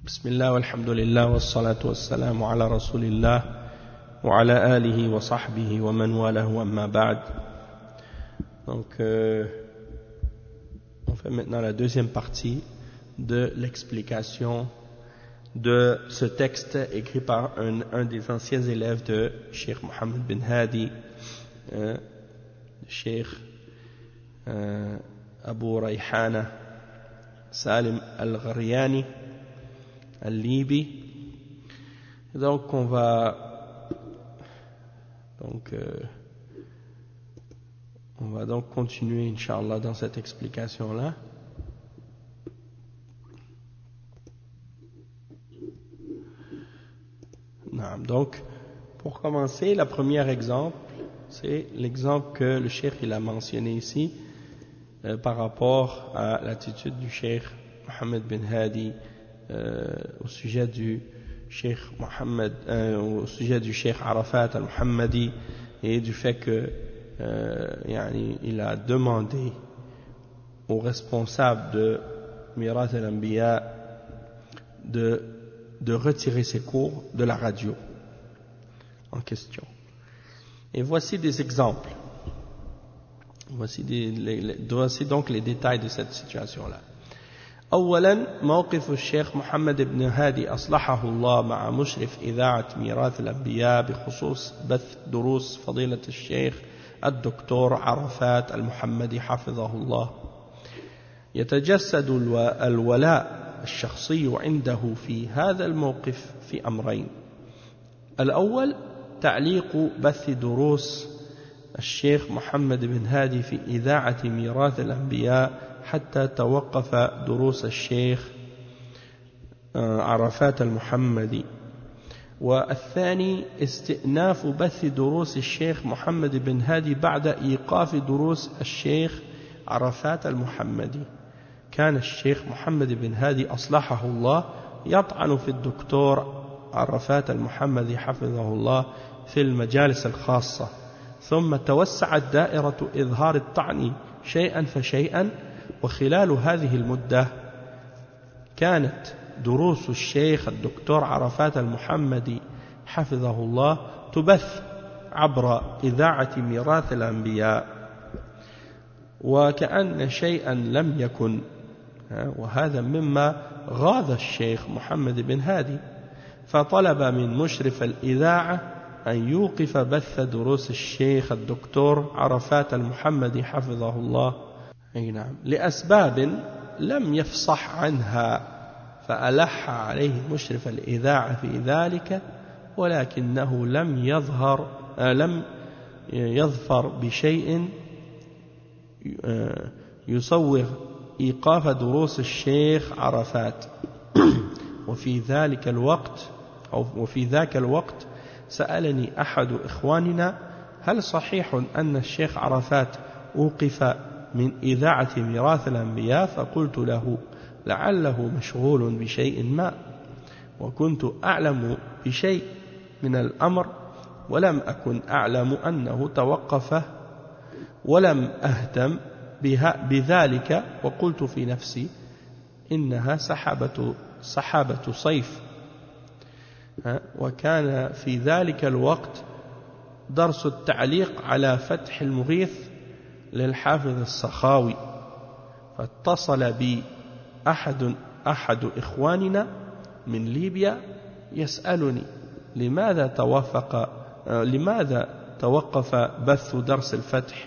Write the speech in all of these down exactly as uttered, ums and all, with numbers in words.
بسم الله والحمد لله والصلاة والسلام على رسول الله وعلى آله وصحبه ومن والاه أما بعد. Donc euh, on fait maintenant la deuxième partie de l'explication de ce texte écrit par un, un des anciens élèves de Cheikh Mohammed bin Hadi, euh, Cheikh euh, Abu Rayhana Salim al-Gharyani al-Libi. Donc on va donc euh, on va donc continuer Inch'Allah dans cette explication là. Donc pour commencer, le premier exemple c'est l'exemple que le cheikh il a mentionné ici euh, par rapport à l'attitude du cheikh Mohammed bin Hadi euh, au sujet du cheikh Mohammed euh, au sujet du cheikh Arafat al-Muhammadi et du fait que euh, yani, il a demandé aux responsables de Mirath al-Anbiya de, de retirer ses cours de la radio en question. Et voici des exemples. Voici, des, les, les, voici donc les détails de cette situation-là. أولا موقف الشيخ محمد بن هادي أصلحه الله مع مشرف إذاعة ميراث الأنبياء بخصوص بث دروس فضيلة الشيخ الدكتور عرفات المحمدي حفظه الله. يتجسد الولاء الشخصي عنده في هذا الموقف في أمرين. الأول تعليق بث دروس الشيخ محمد بن هادي في إذاعة ميراث الأنبياء حتى توقف دروس الشيخ عرفات المحمدي. والثاني استئناف بث دروس الشيخ محمد بن هادي بعد إيقاف دروس الشيخ عرفات المحمدي. كان الشيخ محمد بن هادي أصلحه الله يطعن في الدكتور عرفات المحمدي حفظه الله في المجالس الخاصة، ثم توسعت دائرة إظهار الطعن شيئا فشيئا، وخلال هذه المدة كانت دروس الشيخ الدكتور عرفات المحمدي حفظه الله تبث عبر إذاعة ميراث الأنبياء وكأن شيئا لم يكن، وهذا مما غاض الشيخ محمد بن هادي، فطلب من مشرف الإذاعة أن يوقف بث دروس الشيخ الدكتور عرفات المحمدي حفظه الله أي نعم لأسباب لم يفصح عنها، فألح عليه مشرف الإذاعة في ذلك، ولكنه لم يظهر آه لم يظفر بشيء يصوغ إيقاف دروس الشيخ عرفات. وفي ذلك الوقت أو وفي ذاك الوقت سألني أحد إخواننا هل صحيح أن الشيخ عرفات أوقف من إذاعة ميراث الأنبياء؟ فقلت له لعله مشغول بشيء ما، وكنت أعلم بشيء من الأمر ولم أكن أعلم أنه توقف، ولم أهتم بذلك، وقلت في نفسي إنها سحابة سحابة صيف. وكان في ذلك الوقت درس التعليق على فتح المغيث للحافظ السخاوي، فاتصل بي أحد أحد إخواننا من ليبيا يسألني لماذا توافق لماذا توقف بث درس الفتح،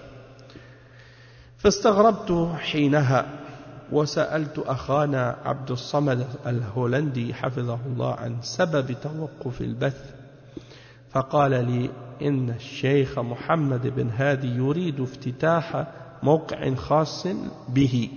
فاستغربت حينها وسألت أخانا عبد الصمد الهولندي حفظه الله عن سبب توقف البث، فقال لي إن الشيخ محمد بن هادي يريد افتتاح موقع خاص به.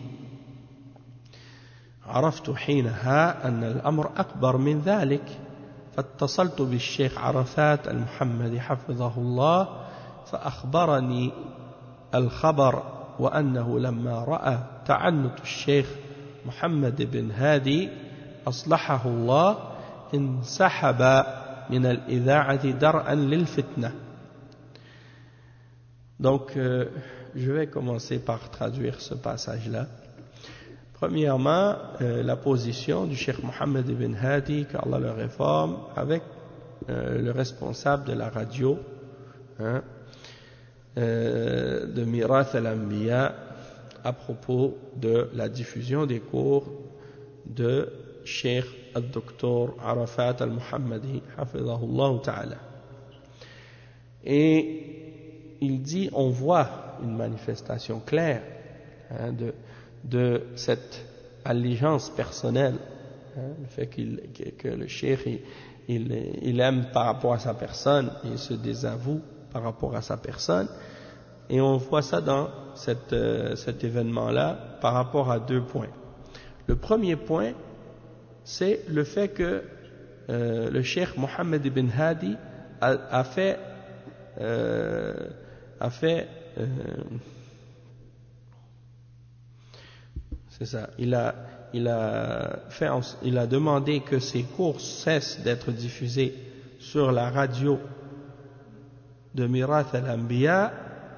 عرفت حينها أن الأمر أكبر من ذلك، فاتصلت بالشيخ عرفات المحمدي حفظه الله فأخبرني الخبر، وأنه لما رأى تعنت الشيخ محمد بن هادي أصلحه الله انسحب من الإذاعة درءا للفتنة. Donc, euh, je vais commencer par traduire ce passage-là. Premièrement, euh, la position du Cheikh Mohammed ibn Hadi, qu'Allah le réforme, avec euh, le responsable de la radio, hein, euh, de Mirath al-Anbiya, à propos de la diffusion des cours de Cheikh al-Docteur Arafat al-Muhammadi, hafidhahullah ta'ala. Et il dit, on voit une manifestation claire, hein, de de cette allégeance personnelle, hein, le fait qu'il, que, que le cheikh il, il, il aime par rapport à sa personne, il se désavoue par rapport à sa personne, et on voit ça dans cette, euh, cet événement-là par rapport à deux points. Le premier point, c'est le fait que euh, le cheikh Mohammed ibn Hadi a, a fait euh, a fait euh, c'est ça, il a, il a fait, il a demandé que ces cours cessent d'être diffusés sur la radio de Mirath al-Anbiya,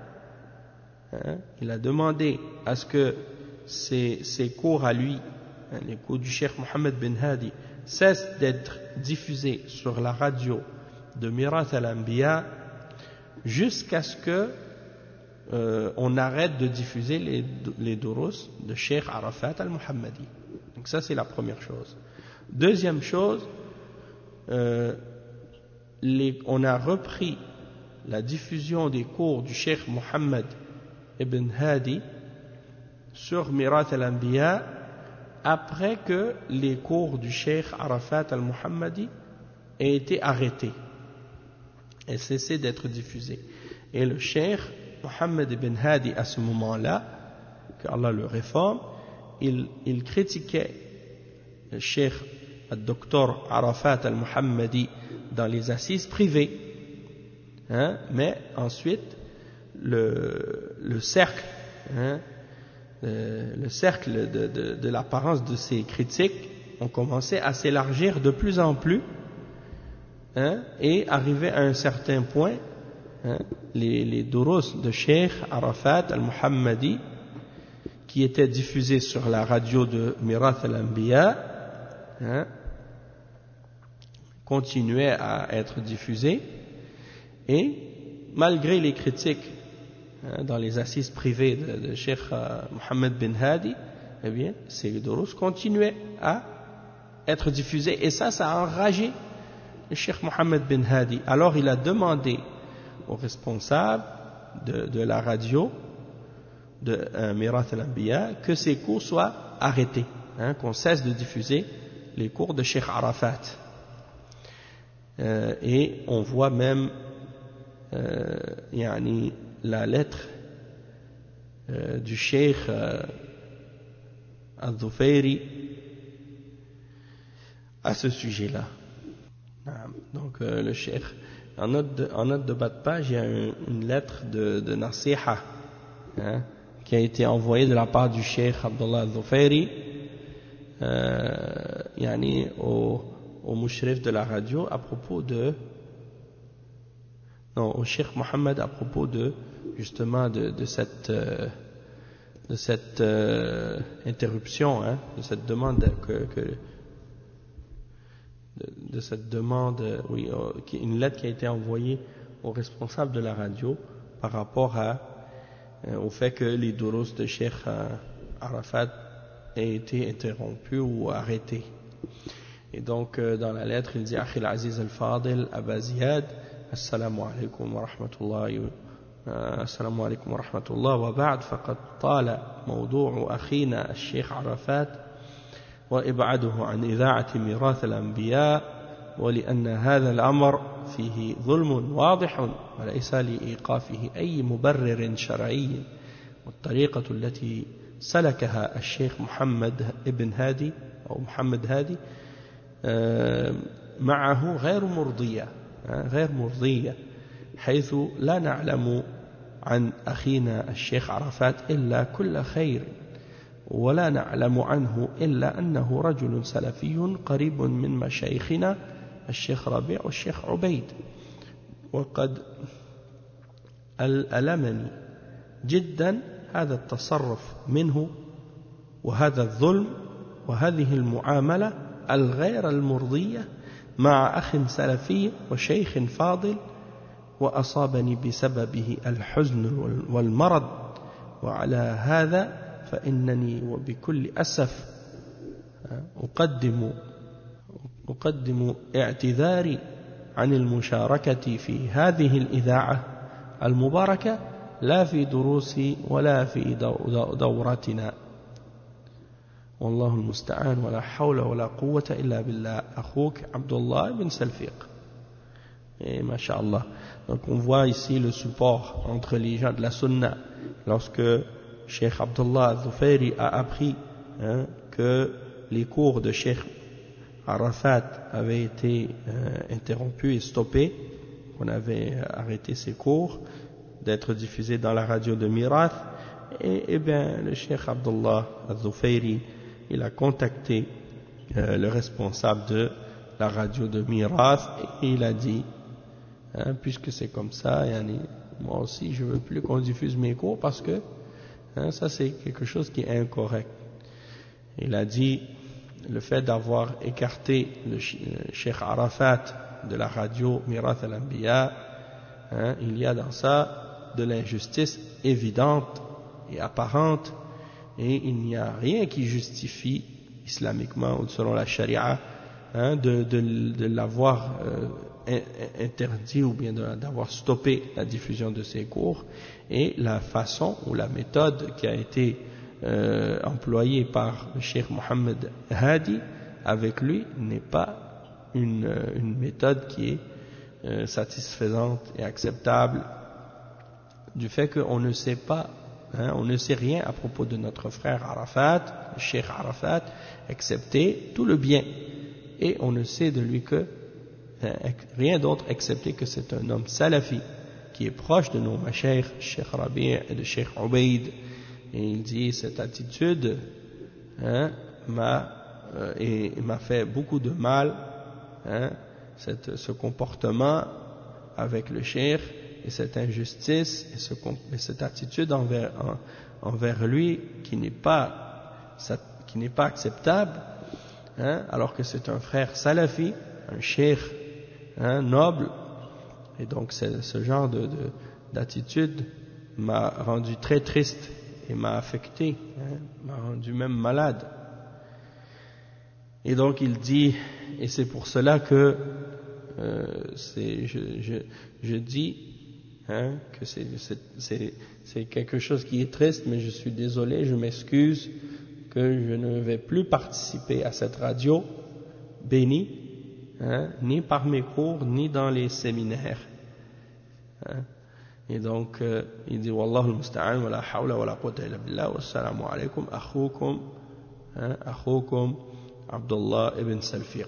hein, il a demandé à ce que ces, ces cours à lui, hein, les cours du Cheikh Mohammed bin Hadi, cessent d'être diffusés sur la radio de Mirath al-Anbiya jusqu'à ce que Euh, on arrête de diffuser les, les durus de Cheikh Arafat al-Muhammadi. Donc ça c'est la première chose. Deuxième chose, euh, les, on a repris la diffusion des cours du Cheikh Mohammed ibn Hadi sur Mirath al-Anbiya après que les cours du Cheikh Arafat al-Muhammadi aient été arrêtés et cessé d'être diffusés. Et le Cheikh Mohammed ibn Hadi, à ce moment-là, que Allah le réforme, il, il critiquait le Cheikh al-Docteur Arafat al-Muhammadi dans les assises privées, hein, mais ensuite le, le cercle, hein, le, le cercle de, de, de l'apparence de ces critiques ont commencé à s'élargir de plus en plus, hein, et arrivé à un certain point, hein, les, les durus de Cheikh Arafat al-Muhammadi qui étaient diffusés sur la radio de Mirath al-Anbiya, hein, continuaient à être diffusés, et malgré les critiques, hein, dans les assises privées de, de Cheikh euh, Mohammed bin Hadi, eh bien ces durus continuaient à être diffusés, et ça, ça a enragé le Cheikh Mohammed bin Hadi. Alors il a demandé aux responsables de, de la radio de euh, Mirath al-Anbiya que ces cours soient arrêtés, hein, qu'on cesse de diffuser les cours de Cheikh Arafat. Euh, et on voit même euh, yani, la lettre euh, du Cheikh euh, al-Dhufairi à ce sujet-là. Donc euh, le Cheikh, en note de, en note de bas de page, il y a un, une lettre de, de Nasiha, hein, qui a été envoyée de la part du Cheikh Abdullah al-Dhufairi, euh, yani, au, au mushrif de la radio à propos de, non, au Cheikh Mohammed à propos de, justement, de, de cette, euh, de cette euh, interruption, hein, de cette demande que, que De, de cette demande, oui, euh, une lettre qui a été envoyée au responsable de la radio par rapport à, euh, au fait que les durus de Cheikh euh, Arafat aient été interrompus ou arrêtés. Et donc, euh, dans la lettre, il dit: Akhi al-Aziz al-Fadil, Aba Ziyad, Assalamu alaikum wa rahmatullahi wa Assalamu alaikum wa rahmatullahi wa ba'd, faqad tala mawdu'u akhina al-Sheikh Arafat وإبعاده عن إذاعة ميراث الأنبياء، ولأن هذا الأمر فيه ظلم واضح وليس لإيقافه أي مبرر شرعي، والطريقة التي سلكها الشيخ محمد ابن هادي أو محمد هادي معه غير مرضية غير مرضية حيث لا نعلم عن أخينا الشيخ عرفات إلا كل خير، ولا نعلم عنه إلا أنه رجل سلفي قريب من مشايخنا الشيخ ربيع والشيخ عبيد، وقد ألمني جدا هذا التصرف منه وهذا الظلم وهذه المعاملة الغير المرضية مع أخ سلفي وشيخ فاضل وأصابني بسببه الحزن والمرض وعلى هذا فإنني وبكل أسف أقدم أقدم اعتذاري عن المشاركة في هذه الإذاعة المباركة لا في دروسي ولا في دوراتنا والله المستعان ولا حول ولا قوة إلا بالله أخوك عبد الله بن سلفيق. Et masha'Allah. Donc on voit ici le support entre les gens de la sunna. Lorsque Cheikh Abdullah al-Dhufairi a appris hein, que les cours de Cheikh Arafat avaient été euh, interrompus et stoppés, qu'on avait arrêté ses cours d'être diffusés dans la radio de Mirath, et, et bien le Cheikh Abdullah al-Dhufairi il a contacté euh, le responsable de la radio de Mirath et il a dit hein, puisque c'est comme ça, yani, moi aussi je veux plus qu'on diffuse mes cours parce que hein, ça c'est quelque chose qui est incorrect. Il a dit le fait d'avoir écarté le Cheikh Arafat de la radio Mirath al-Anbiya, hein, il y a dans ça de l'injustice évidente et apparente. Et il n'y a rien qui justifie islamiquement ou selon la charia hein, de, de, de l'avoir euh, interdit ou bien d'avoir stoppé la diffusion de ces cours. Et la façon ou la méthode qui a été euh, employée par le Cheikh Mohammed Hadi avec lui n'est pas une, une méthode qui est euh, satisfaisante et acceptable du fait qu'on ne sait pas Hein, on ne sait rien à propos de notre frère Arafat, le Cheikh Arafat, excepté tout le bien. Et on ne sait de lui que hein, rien d'autre excepté que c'est un homme salafi qui est proche de nos mashaykh, Cheikh Rabi' et de Cheikh Ubaid. Et il dit cette attitude hein, m'a euh, et m'a fait beaucoup de mal, hein, cette, ce comportement avec le Cheikh. Et cette injustice et, ce, et cette attitude envers, en, envers lui qui n'est pas, qui n'est pas acceptable, hein, alors que c'est un frère salafi, un cheikh hein, noble. Et donc ce genre de, de, d'attitude m'a rendu très triste et m'a affecté, hein, m'a rendu même malade. Et donc il dit, et c'est pour cela que euh, c'est, je, je, je dis Hein, que c'est, c'est, c'est, c'est quelque chose qui est triste, mais je suis désolé, je m'excuse que je ne vais plus participer à cette radio bénie, hein, ni par mes cours, ni dans les séminaires. Hein. Et donc, euh, il dit Wallahu al-musta'an wa la hawla wa la quwwata illa billah wa assalamu alaykum akhoukum hein, akhoukum Abdullah ibn Salfiq.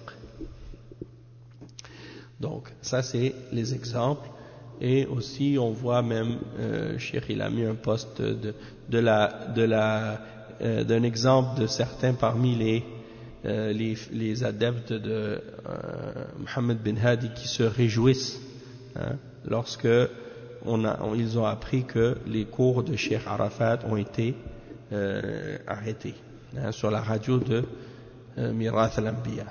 Donc, ça c'est les exemples. Et aussi, on voit même, euh, Cheikh, il a mis un poste de, de la, de la, euh, d'un exemple de certains parmi les, euh, les, les adeptes de euh, Mohammed bin Hadi qui se réjouissent hein, lorsque on a, on, ils ont appris que les cours de Cheikh Arafat ont été euh, arrêtés hein, sur la radio de euh, Mirath al-Anbiya.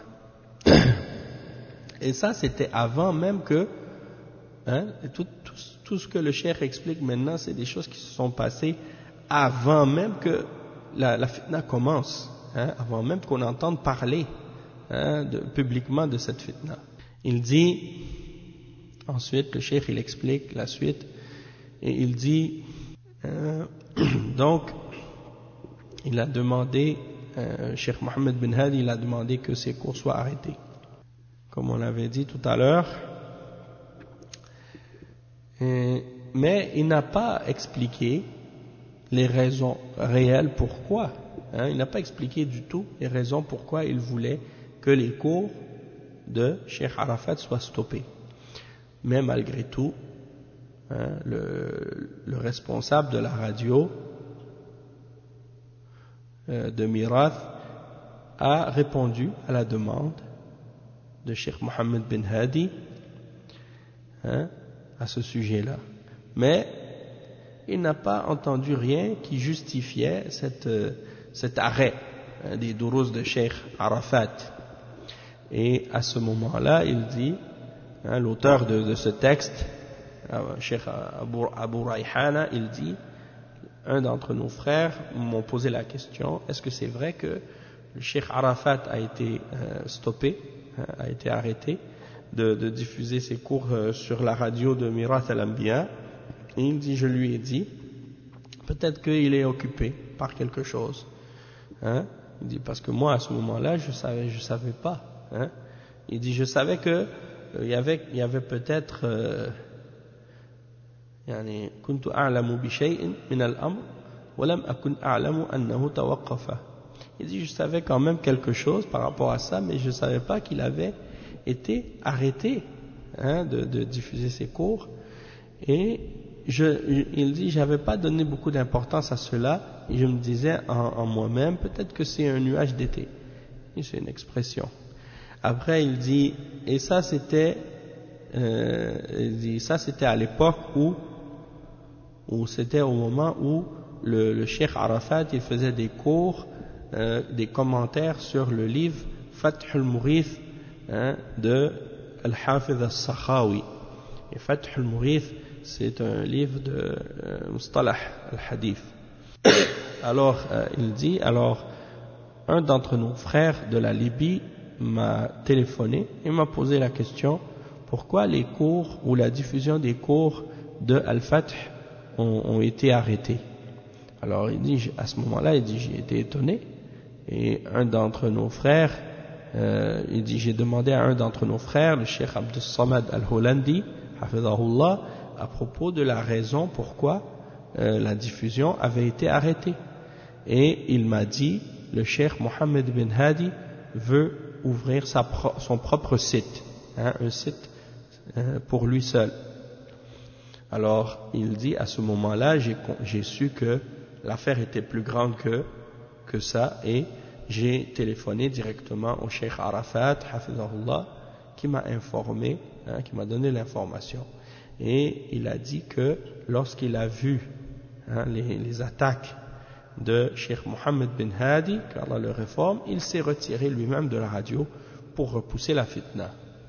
Et ça, c'était avant même que Hein, et tout, tout, tout ce que le cheikh explique maintenant, c'est des choses qui se sont passées avant même que la, la fitna commence, hein, avant même qu'on entende parler hein, de, publiquement de cette fitna. Il dit, ensuite le cheikh il explique la suite, et il dit, euh, donc, il a demandé, euh, Cheikh Mohammed bin Hadi, il a demandé que ces cours soient arrêtés. Comme on l'avait dit tout à l'heure, mais il n'a pas expliqué les raisons réelles pourquoi. Hein, il n'a pas expliqué du tout les raisons pourquoi il voulait que les cours de Cheikh Arafat soient stoppés. Mais malgré tout, hein, le, le responsable de la radio euh, de Mirath a répondu à la demande de Cheikh Mohammed bin Hadi hein, à ce sujet-là. Mais il n'a pas entendu rien qui justifiait cette, cet arrêt hein, des durus de Cheikh Arafat. Et à ce moment-là, il dit, hein, l'auteur de, de ce texte, Cheikh Abu, Abu Rayhana, il dit, un d'entre nos frères m'ont posé la question, est-ce que c'est vrai que le Cheikh Arafat a été euh, stoppé, hein, a été arrêté de, de diffuser ses cours euh, sur la radio de Mirath al-Anbiya? Et il dit, je lui ai dit, peut-être qu'il est occupé par quelque chose. Hein? Il dit, parce que moi à ce moment-là, je savais, je savais pas. Hein? Il dit, je savais que euh, il y avait, il y avait peut-être euh, يعني كنت أعلم بشيء من الأمر ولم أكن أعلم أنه توقف. Il dit, je savais quand même quelque chose par rapport à ça, mais je ne savais pas qu'il avait été arrêté hein, de, de diffuser ses cours. Et je, il dit, je n'avais pas donné beaucoup d'importance à cela, et je me disais en, en moi-même, peut-être que c'est un nuage d'été. Et c'est une expression. Après, il dit, et ça c'était, euh, il dit, ça c'était à l'époque où, où c'était au moment où le, le Cheikh Arafat, il faisait des cours, euh, des commentaires sur le livre Fath al-Mughith hein, de Al-Hafiz al-Sakhawi. Et Fath al-Mughith, c'est un livre de euh, Mustalah al-Hadith. Alors, euh, il dit, alors, un d'entre nos frères de la Libye m'a téléphoné et m'a posé la question, pourquoi les cours ou la diffusion des cours de Al-Fath ont, ont été arrêtés? Alors, il dit, à ce moment-là, il dit, j'ai été étonné. Et un d'entre nos frères, euh, il dit, j'ai demandé à un d'entre nos frères, le Cheikh Abdus Samad Al-Holandi, hafidhahullah, à propos de la raison pourquoi euh, la diffusion avait été arrêtée. Et il m'a dit, le Cheikh Mohammed bin Hadi veut ouvrir sa pro son propre site, hein, un site euh, pour lui seul. Alors, il dit, à ce moment-là, j'ai su que l'affaire était plus grande que, que ça, et j'ai téléphoné directement au Cheikh Arafat, hafidhahullah, qui m'a informé, hein, qui m'a donné l'information. Et il a dit que lorsqu'il a vu hein, les, les attaques de Cheikh Mohammed bin Hadi, qu'Allah le réforme, il s'est retiré lui-même de la radio pour repousser la fitna.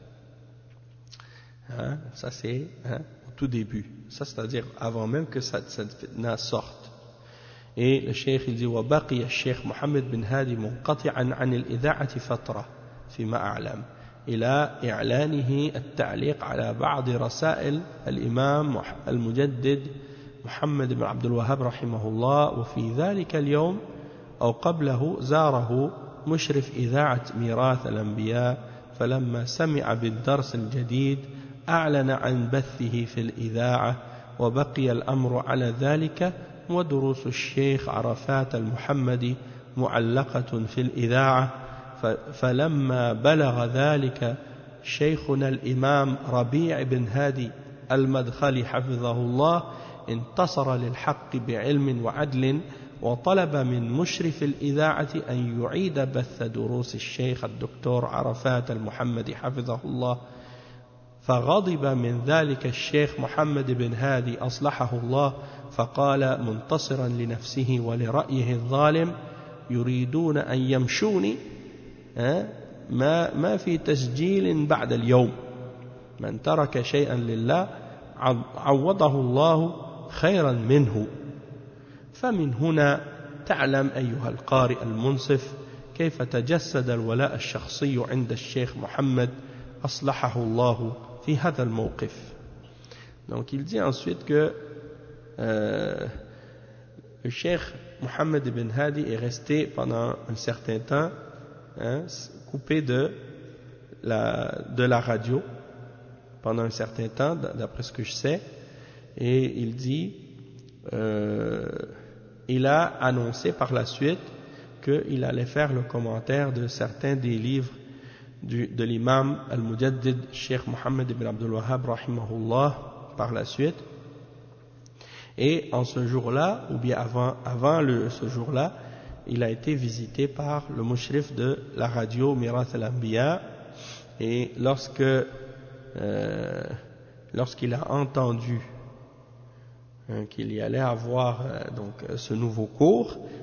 Hein, ça c'est hein, au tout début. Ça c'est-à-dire avant même que cette, cette fitna sorte. Et le Cheikh il dit وبقي الشيخ محمد بن هادي منقطعا عن الإذاعة فترة فيما أعلم إلى إعلانه التعليق على بعض رسائل الإمام المجدد محمد بن عبد الوهاب رحمه الله. وفي ذلك اليوم أو قبله زاره مشرف إذاعة ميراث الأنبياء، فلما سمع بالدرس الجديد أعلن عن بثه في الإذاعة، وبقي الأمر على ذلك، ودروس الشيخ عرفات المحمدي معلقة في الإذاعة. فلما بلغ ذلك شيخنا الإمام ربيع بن هادي المدخلي حفظه الله انتصر للحق بعلم وعدل، وطلب من مشرف الإذاعة أن يعيد بث دروس الشيخ الدكتور عرفات المحمدي حفظه الله. فغضب من ذلك الشيخ محمد بن هادي أصلحه الله، فقال منتصرا لنفسه ولرأيه الظالم يريدون أن يمشوني ما ما في تسجيل بعد اليوم، من ترك شيئا لله عوضه الله خيرا منه. فمن هنا تعلم أيها القارئ المنصف كيف تجسد الولاء الشخصي عند الشيخ محمد أصلحه الله في هذا الموقف. Donc il dit ensuite que euh, le Cheikh Mohammed ibn Hadi est resté pendant un certain temps hein, coupé de la, de la radio pendant un certain temps, d'après ce que je sais, et il dit euh, il a annoncé par la suite qu'il allait faire le commentaire de certains des livres du, de l'imam al-Mujaddid Cheikh Mohammed ibn Abdul Wahhab rahimahullah par la suite. Et en ce jour-là, ou bien avant, avant le, ce jour-là, il a été visité par le mushrif de la radio Mirath al-Anbiya, et lorsque euh, lorsqu'il a entendu hein, qu'il y allait avoir euh, donc ce nouveau cours,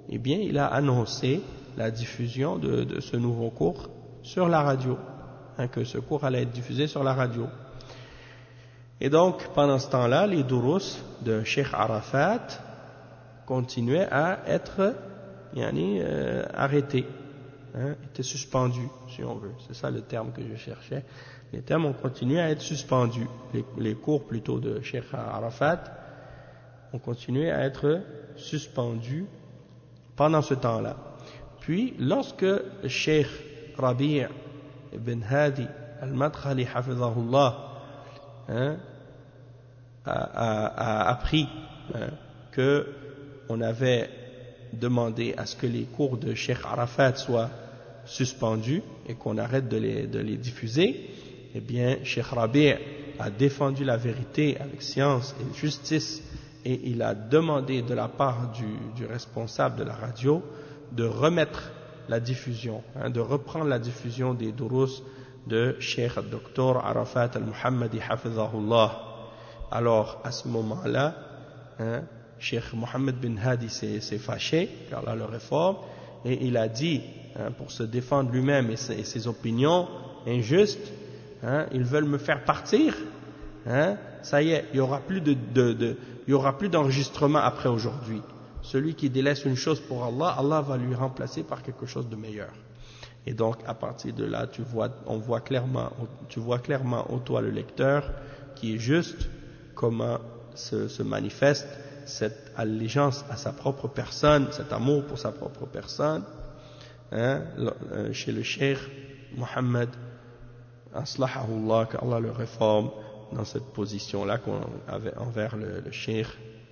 eh bien, il a annoncé la diffusion de, de ce nouveau cours sur la radio, hein, que ce cours allait être diffusé sur la radio. Et donc, pendant ce temps-là, les durus de Cheikh Arafat continuaient à être yani, euh, arrêtés, hein, étaient suspendus, si on veut. C'est ça le terme que je cherchais. Les termes ont continué à être suspendus. Les, les cours plutôt de Cheikh Arafat ont continué à être suspendus pendant ce temps-là. Puis, lorsque Cheikh Rabi' ibn Hadi al-Madkhali hafizahullah hein, a, a, a appris hein, que on avait demandé à ce que les cours de Cheikh Arafat soient suspendus et qu'on arrête de les, de les diffuser, eh bien, Cheikh Rabi' a défendu la vérité avec science et justice et il a demandé de la part du, du responsable de la radio de remettre la diffusion, hein, de reprendre la diffusion des durus de Cheikh Docteur Arafat al-Muhammadi hafizahullah. Alors, à ce moment-là, hein, Cheikh Mohammed bin Hadi s'est, s'est fâché, car là, le réforme, et il a dit, hein, pour se défendre lui-même et ses, et ses opinions injustes, hein, ils veulent me faire partir, hein, ça y est, il n'y aura plus de, de, de, il y aura plus d'enregistrement après aujourd'hui. Celui qui délaisse une chose pour Allah, Allah va lui remplacer par quelque chose de meilleur. Et donc, à partir de là, tu vois, on voit clairement, tu vois clairement, ô toi le lecteur, qui est juste, comment se, se manifeste cette allégeance à sa propre personne, cet amour pour sa propre personne, hein, chez le cheikh Mohammed, aslahahullah, qu'Allah le réforme dans cette position-là qu'on avait envers le, le cheikh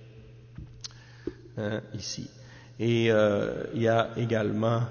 hein, ici. Et euh, il y a également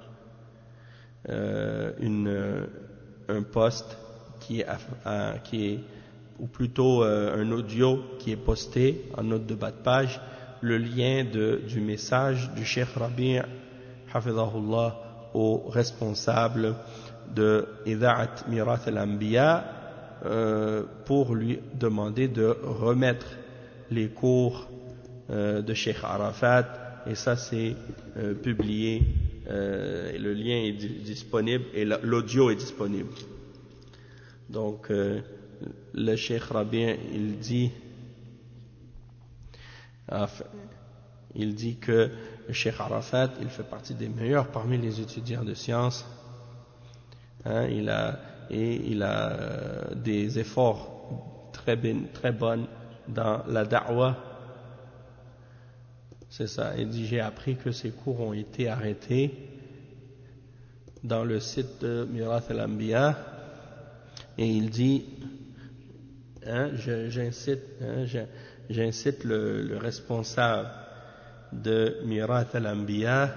euh, une, un post qui est, à, qui est ou plutôt euh, un audio qui est posté en note de bas de page, le lien de, du message du Cheikh Rabi' hafizahullah au responsable de Ida'at Mirath al-Anbiya euh, pour lui demander de remettre les cours euh, de Cheikh Arafat, et ça c'est euh, publié, euh, et le lien est disponible et l'audio est disponible. Donc euh, le Cheikh Rabi' il dit il dit que le Cheikh Arafat il fait partie des meilleurs parmi les étudiants de sciences, hein, il a et il a euh, des efforts très ben, très bonnes dans la da'wah, c'est ça. Il dit j'ai appris que ces cours ont été arrêtés dans le site de Mirath al-Anbiya, et il dit Hein, je, j'incite, hein, je, j'incite le, le responsable de Mirath al-Anbiya,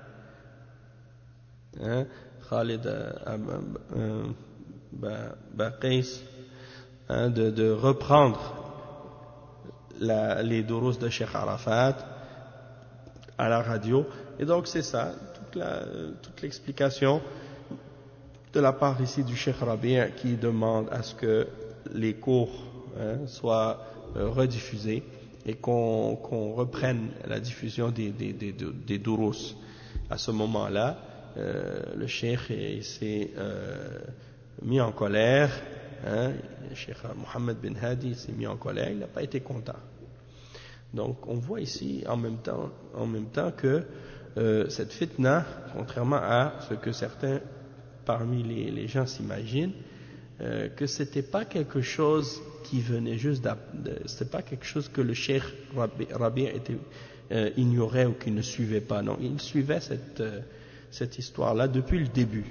hein, Khalid euh, Baqais, hein, de, de reprendre la, les durus de Cheikh Arafat à la radio. Et donc c'est ça, toute, la, toute l'explication de la part ici du Cheikh Rabi' qui demande à ce que les cours hein, soient euh, rediffusés et qu'on, qu'on reprenne la diffusion des, des, des, des durus. À ce moment-là, euh, le cheikh il s'est euh, mis en colère, hein, le cheikh Mohammed bin Hadi s'est mis en colère, il n'a pas été content. Donc on voit ici en même temps, en même temps que euh, cette fitna, contrairement à ce que certains parmi les, les gens s'imaginent, Euh, que c'était pas quelque chose qui venait juste de, c'était pas quelque chose que le cheikh Rabi', Rabi' était, euh, ignorait ou qu'il ne suivait pas. Non, il suivait cette, euh, cette histoire-là depuis le début.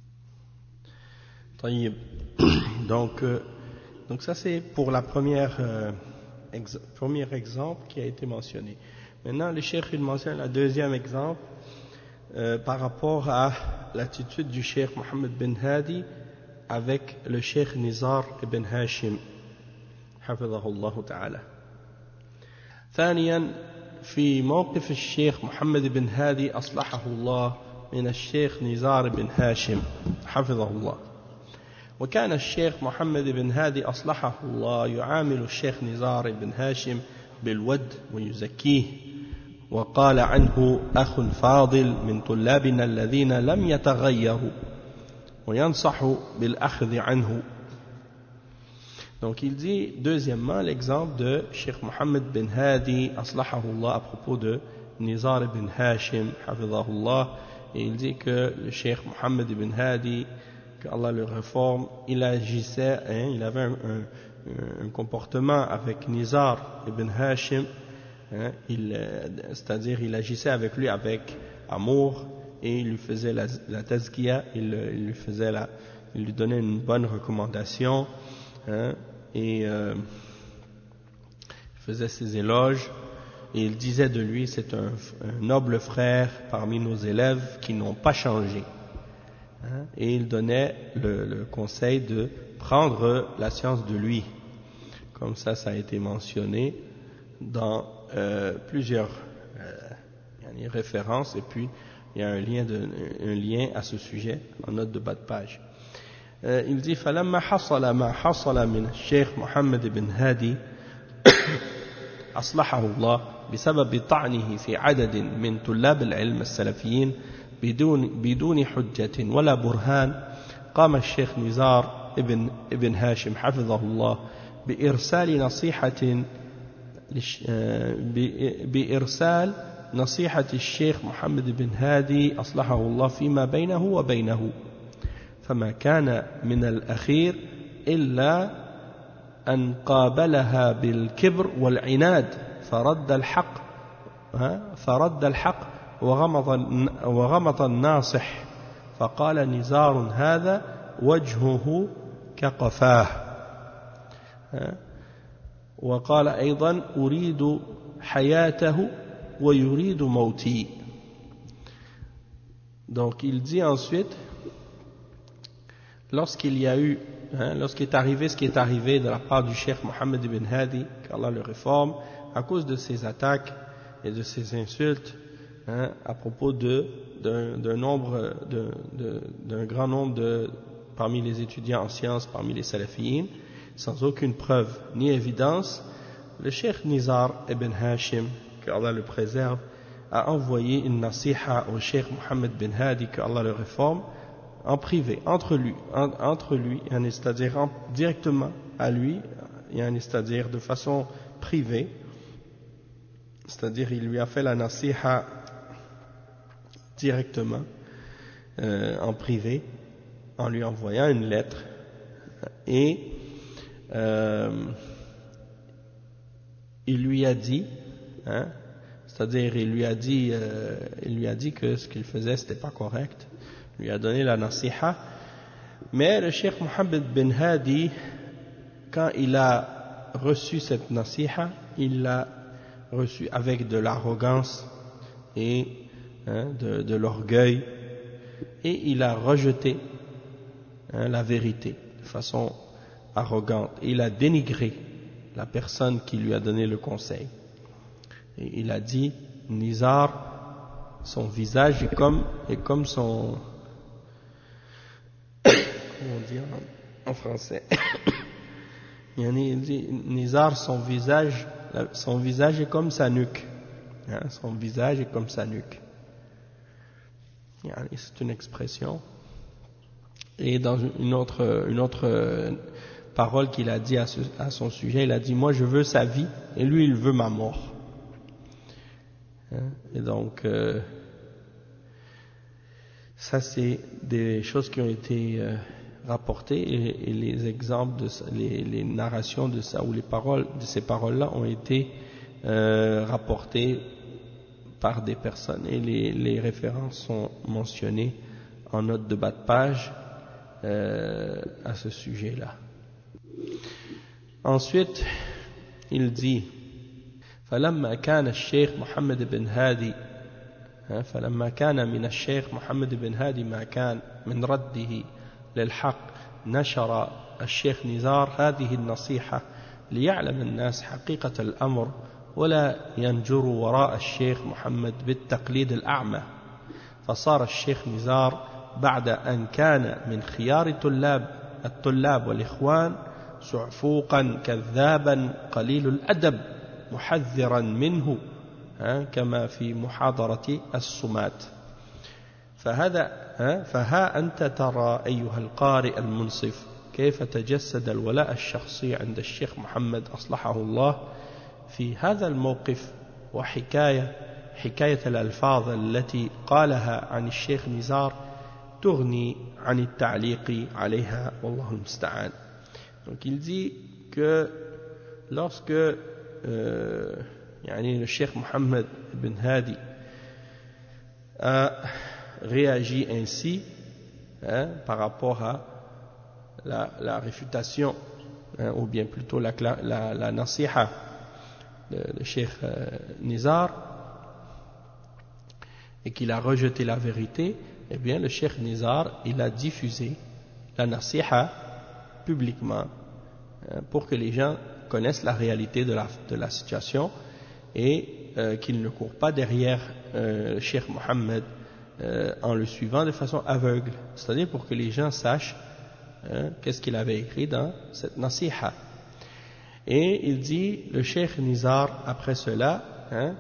Donc, euh, donc ça c'est pour la première euh, ex, premier exemple qui a été mentionné. Maintenant, le cheikh il mentionne le deuxième exemple euh, par rapport à l'attitude du cheikh Mohammed bin Hadi avec le cheikh Nizar ibn Hashim حفظه الله تعالى. ثانيا في موقف الشيخ محمد بن هادي أصلحه الله من الشيخ نزار بن هاشم حفظه الله. وكان الشيخ محمد بن هادي أصلحه الله يعامل الشيخ نزار بن هاشم بالود ويزكيه وقال عنه أخ فاضل من طلابنا الذين لم يتغيروا وينصح بالأخذ عنه. Donc il dit deuxièmement l'exemple de Cheikh Mohammed bin Hadi aslahahullah à propos de Nizar ibn Hashim hafidhahullah, et il dit que le Cheikh Mohammed ibn Hadi, que Allah le réforme, il agissait, hein, il avait un, un, un comportement avec Nizar ibn Hashim, hein, il, c'est-à-dire il agissait avec lui avec amour et il lui faisait la, la tazkiya, il, il lui faisait la, il lui donnait une bonne recommandation, hein, et euh, il faisait ses éloges, et il disait de lui c'est un, un noble frère parmi nos élèves qui n'ont pas changé, hein, et il donnait le, le conseil de prendre la science de lui, comme ça ça a été mentionné dans euh, plusieurs euh, références, et puis il y a un lien, de, un lien à ce sujet en note de bas de page. Euh, il dit فلما حصل ما حصل من الشيخ محمد بن هادي أصلحه الله بسبب طعنه في عدد من طلاب العلم السلفيين بدون بدون حجة ولا برهان، قام الشيخ نزار ابن ابن هاشم حفظه الله بإرسال نصيحة بإرسال نصيحة الشيخ محمد بن هادي أصلحه الله فيما بينه وبينه، فما كان من الأخير إلا أن قابلها بالكبر والعناد فرد الحق فرد الحق وغمض وغمض الناصح، فقال نزار هذا وجهه كقفاه، وقال أيضا أريد حياته ويريد موتي. Donc il dit ensuite, lorsqu'il y a eu, hein, lorsqu'est arrivé ce qui est arrivé de la part du Cheikh Mohammed ibn Hadi, qu'Allah le réforme, à cause de ses attaques et de ses insultes, hein, à propos de, d'un, d'un nombre, de, de, d'un grand nombre de, parmi les étudiants en sciences, parmi les salafiyyin, sans aucune preuve ni évidence, le Cheikh Nizar ibn Hashim, qu'Allah le préserve, a envoyé une nasiha au Cheikh Mohammed bin Hadi, qu'Allah le réforme, en privé, entre lui, en, entre lui, c'est-à-dire en, directement à lui, c'est-à-dire de façon privée, c'est-à-dire il lui a fait la nasiha directement, euh, en privé, en lui envoyant une lettre, et euh, il lui a dit, hein, c'est-à-dire il lui a dit, euh, il lui a dit que ce qu'il faisait c'était pas correct, il lui a donné la nasiha, mais le Cheikh Mohammed bin Hadi, quand il a reçu cette nasiha, il l'a reçu avec de l'arrogance et hein, de, de l'orgueil, et il a rejeté, hein, la vérité de façon arrogante, et il a dénigré la personne qui lui a donné le conseil. Et il a dit, Nizar, son visage est comme, est comme son, comment on dit en, en français, il dit, Nizar, son visage, son visage est comme sa nuque, hein, son visage est comme sa nuque. C'est une expression. Et dans une autre, une autre parole qu'il a dit à, ce, à son sujet, il a dit, moi je veux sa vie et lui il veut ma mort. Et donc euh, ça c'est des choses qui ont été euh, rapportées, et, et les exemples de ça, les, les narrations de ça, ou les paroles de ces paroles-là ont été euh, rapportées par des personnes, et les, les références sont mentionnées en note de bas de page euh, à ce sujet-là. Ensuite, il dit فلما كان الشيخ محمد بن هادي فلما كان من الشيخ محمد بن هادي ما كان من رده للحق نشر الشيخ نزار هذه النصيحة ليعلم الناس حقيقة الأمر ولا ينجروا وراء الشيخ محمد بالتقليد الأعمى، فصار الشيخ نزار بعد أن كان من خيار طلاب الطلاب والإخوان سعفوقا كذابا قليل الأدب محذرا منه كما في محاضرة الصمات. فهذا فها أنت ترى أيها القارئ المنصف كيف تجسد الولاء الشخصي عند الشيخ محمد أصلحه الله في هذا الموقف، وحكاية حكاية الألفاظ التي قالها عن الشيخ نزار تغني عن التعليق عليها والله المستعان. Donc il dit que lorsque euh, yani le Cheikh Mohammed ibn Hadi a réagi ainsi hein, par rapport à la, la réfutation hein, ou bien plutôt la, la, la nasiha de Cheikh euh, Nizar, et qu'il a rejeté la vérité, eh bien le Cheikh Nizar il a diffusé la nasiha publiquement hein, pour que les gens connaissent la réalité de la, de la situation et euh, qu'ils ne courent pas derrière euh, le Cheikh Mohammed euh, en le suivant de façon aveugle, c'est-à-dire pour que les gens sachent hein, qu'est-ce qu'il avait écrit dans cette nasiha. Et il dit, le Cheikh Nizar, après cela, hein,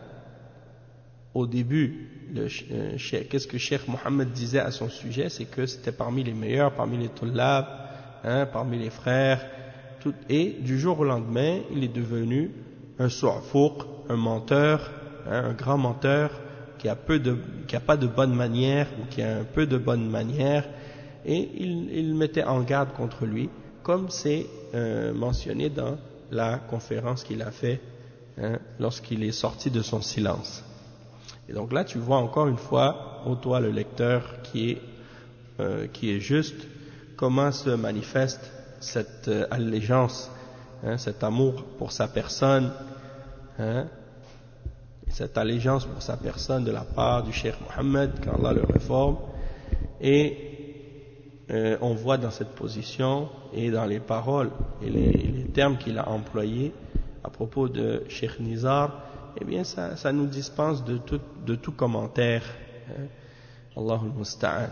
au début, le, euh, qu'est-ce que Cheikh Mohammed disait à son sujet, c'est que c'était parmi les meilleurs, parmi les tullab, hein, parmi les frères, tout, et du jour au lendemain, il est devenu un su'fouq, un menteur, hein, un grand menteur, qui a peu de, qui a pas de bonnes manières, ou qui a un peu de bonnes manières, et il, il mettait en garde contre lui, comme c'est euh, mentionné dans la conférence qu'il a fait hein, lorsqu'il est sorti de son silence. Et donc là tu vois encore une fois, ô toi le lecteur qui est, euh, qui est juste, comment se manifeste cette euh, allégeance, hein, cet amour pour sa personne, hein, cette allégeance pour sa personne de la part du Cheikh Mohammed, qu'Allah le réforme. Et Euh, on voit dans cette position et dans les paroles et les, les termes qu'il a employés à propos de Cheikh Nizar, eh bien ça, ça nous dispense de tout, de tout commentaire. Hein. Allahul Musta'an.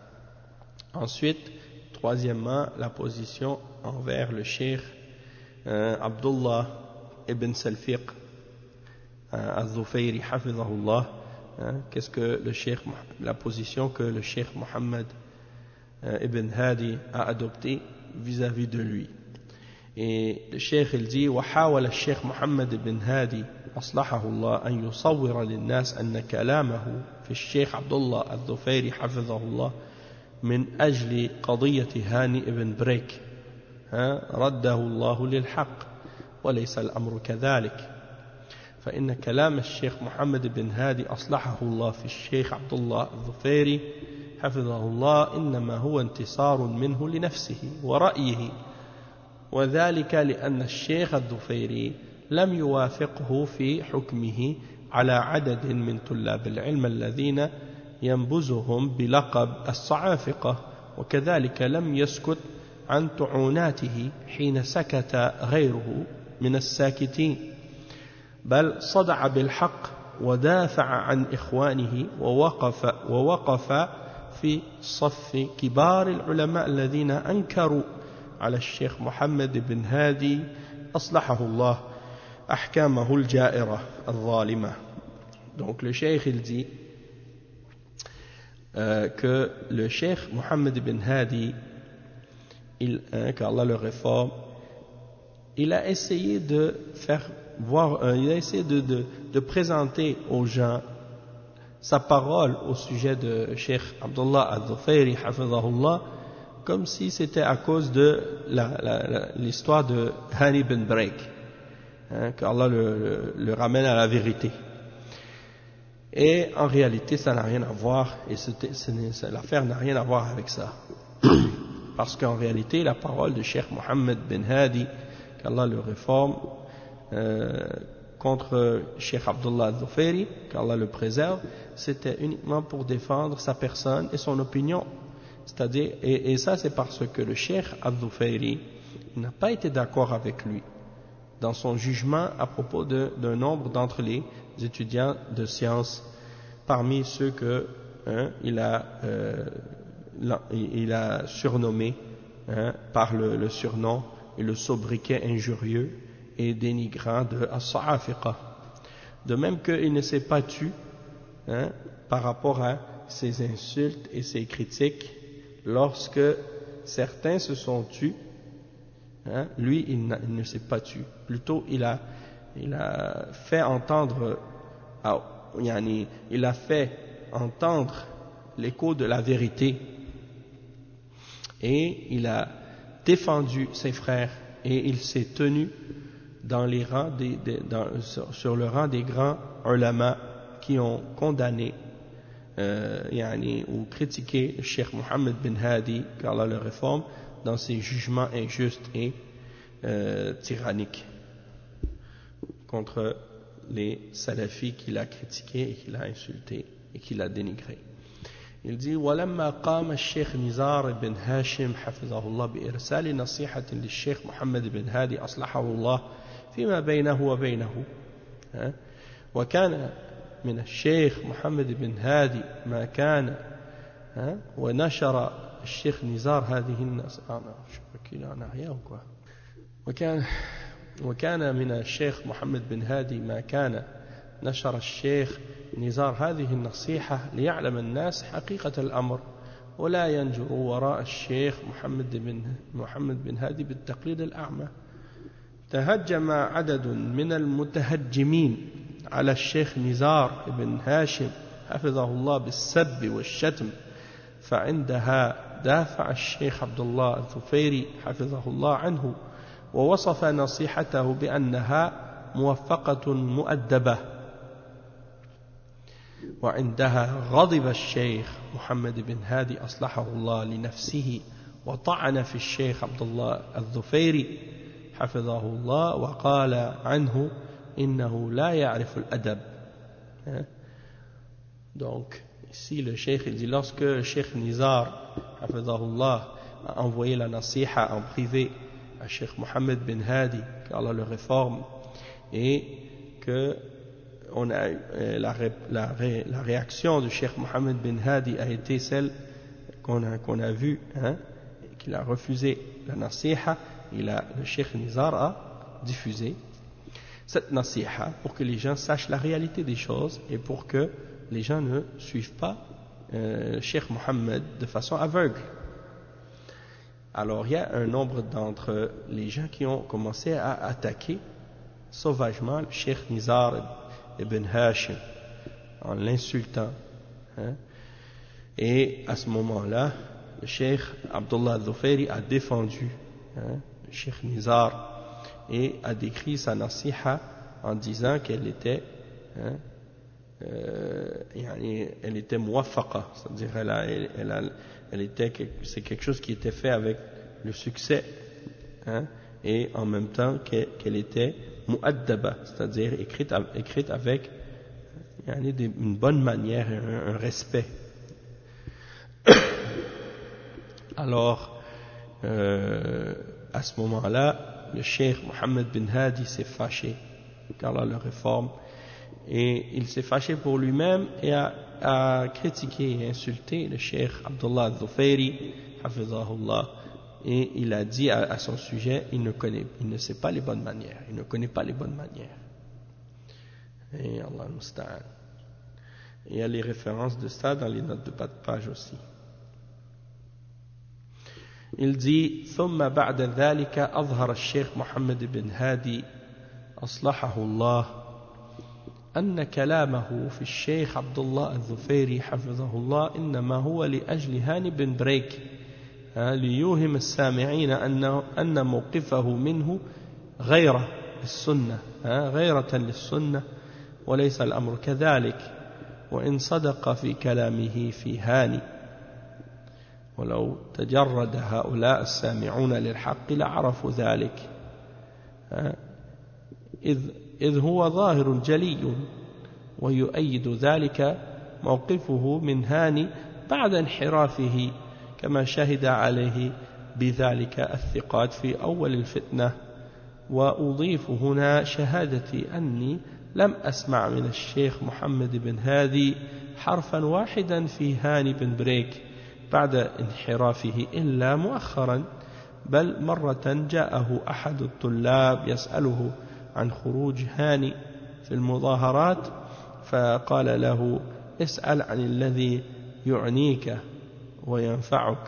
Ensuite, troisièmement, la position envers le Cheikh euh, Abdullah ibn Salfiq euh, al-Dhufayri hafidhahullah. Hein. Qu'est-ce que le Cheikh, la position que le Cheikh Mohammed Ibn Hadi a adopté vis-à-vis de lui. Et le Cheikh il dit وحاول الشيخ محمد بن هادي أصلحه الله أن يصور للناس أن كلامه في الشيخ عبد الله الظفيري حفظه الله من أجل قضية هاني بن بريك رده الله للحق وليس الأمر كذلك فإن كلام الشيخ محمد بن هادي أصلحه الله في الشيخ عبد الله الظفيري حفظه الله إنما هو انتصار منه لنفسه ورأيه وذلك لأن الشيخ الظفيري لم يوافقه في حكمه على عدد من طلاب العلم الذين ينبذهم بلقب الصعافقة وكذلك لم يسكت عن طعوناته حين سكت غيره من الساكتين بل صدع بالحق ودافع عن إخوانه ووقف ووقف في صف كبار العلماء الذين أنكروا على الشيخ محمد بن هادي أصلحه الله أحكامه الجائرة الظالمة. Donc le cheikh il dit euh, que le cheikh Mohammed ibn Hadi, il, hein, qu'Allah le réforme, il a essayé de faire voir, euh, il a essayé de, de, de présenter aux gens sa parole au sujet de Cheikh Abdullah al-Dhufayri hafidhahullah comme si c'était à cause de la, la, la, l'histoire de Hani bin Break, hein, qu'Allah le, le, le ramène à la vérité. Et en réalité ça n'a rien à voir, et c'était, c'est, l'affaire n'a rien à voir avec ça, parce qu'en réalité la parole de Cheikh Mohammed bin Hadi, qu'Allah le réforme, euh, contre Cheikh Abdullah al-Dhufayri, qu'Allah le préserve, c'était uniquement pour défendre sa personne et son opinion. C'est-à-dire, et, et ça c'est parce que le Cheikh al-Dhufayri n'a pas été d'accord avec lui dans son jugement à propos de, d'un nombre d'entre les étudiants de sciences, parmi ceux que hein, il, a, euh, il a surnommé hein, par le, le surnom et le sobriquet injurieux et dénigrant de as-Sa'afiqa. De même qu'il ne s'est pas tu hein, par rapport à ses insultes et ses critiques lorsque certains se sont tus, hein, lui il, il ne s'est pas tu. Plutôt il a, il a fait entendre, ah, yani, il a fait entendre l'écho de la vérité et il a défendu ses frères et il s'est tenu dans les rangs des, des, dans, sur, sur le rang des grands ulama qui ont condamné euh, yani, ou critiqué le Cheikh Mohammed bin Hadi, qu'Allah le réforme, dans ses jugements injustes et euh, tyranniques contre les salafis qu'il a critiqués et qu'il a insultés et qu'il a dénigrés. Il dit ولما قام الشيخ نزار بن هاشم حفظه الله بإرسال نصيحة للشيخ محمد بن هادي أصلحه الله فيما بينه وبينه وكان من الشيخ محمد بن هادي ما كان ونشر الشيخ نزار هذه النصيحة وكان وكان من الشيخ محمد بن هادي ما كان نشر الشيخ نزار هذه النصيحة ليعلم الناس حقيقة الأمر ولا ينجروا وراء الشيخ محمد بن محمد بن هادي بالتقليد الأعمى. تهجم عدد من المتهجمين على الشيخ نزار بن هاشم حفظه الله بالسب والشتم، فعندها دافع الشيخ عبد الله الظفيري حفظه الله عنه ووصف نصيحته بأنها موفقة مؤدبة، وعندها غضب الشيخ محمد بن هادي أصلحه الله لنفسه وطعن في الشيخ عبد الله الظفيري حفظه الله وقال عنه إنه لا يعرف الأدب. Donc ici le cheikh il dit lorsque le cheikh Nizar حفظه a envoyé la nasiha en privé à cheikh Mohammed bin Hadi, qu'Allah le réforme, et que on a, euh, la, la, la réaction du cheikh Mohammed bin Hadi a été celle qu'on a, qu'on a vue, hein, qu'il a refusé la nasiha. Il a, le cheikh Nizar a diffusé cette nasiha pour que les gens sachent la réalité des choses et pour que les gens ne suivent pas euh, le cheikh Mohammed de façon aveugle. Alors il y a un nombre d'entre les gens qui ont commencé à attaquer sauvagement le cheikh Nizar ibn Hashim en l'insultant, hein. Et à ce moment-là le cheikh Abdullah al-Dhufairi a défendu, hein, le cheikh Nizar et a décrit sa nasiha en disant qu'elle était, hein, euh, elle était muwaffaqa, c'est-à-dire elle, a, elle, elle, a, elle était, c'est quelque chose qui était fait avec le succès, hein, et en même temps qu'elle était mu'addaba, c'est-à-dire écrite, écrite avec une bonne manière, un, un respect. Alors euh, à ce moment-là le cheikh Mohammed bin Hadi s'est fâché, qu'Allah le réforme, et il s'est fâché pour lui-même et a, a critiqué et insulté le cheikh Abdullah al-Dhufairi hafizahullah, et il a dit à, à son sujet il ne connaît, il ne sait pas les bonnes manières, il ne connaît pas les bonnes manières. Et Allah musta'an. Il y a les références de ça dans les notes de bas de page aussi. Il dit ثم بعد ذلك أظهر الشيخ محمد بن هادي أصلحه الله أن كلامه في الشيخ عبد الله الظفيري حفظه الله إنما هو لأجل هاني بن بريك ليوهم السامعين أن أن موقفه منه غيرة للسنة غيرة للسنة وليس الأمر كذلك وإن صدق في كلامه في هاني ولو تجرد هؤلاء السامعون للحق لعرفوا ذلك إذ, إذ هو ظاهر جلي ويؤيد ذلك موقفه من هاني بعد انحرافه كما شهد عليه بذلك الثقات في أول الفتنة. وأضيف هنا شهادتي أني لم أسمع من الشيخ محمد بن هادي حرفا واحدا في هاني بن بريك بعد انحرافه إلا مؤخرا، بل مرة جاءه أحد الطلاب يسأله عن خروج هاني في المظاهرات فقال له اسأل عن الذي يعنيك وينفعك.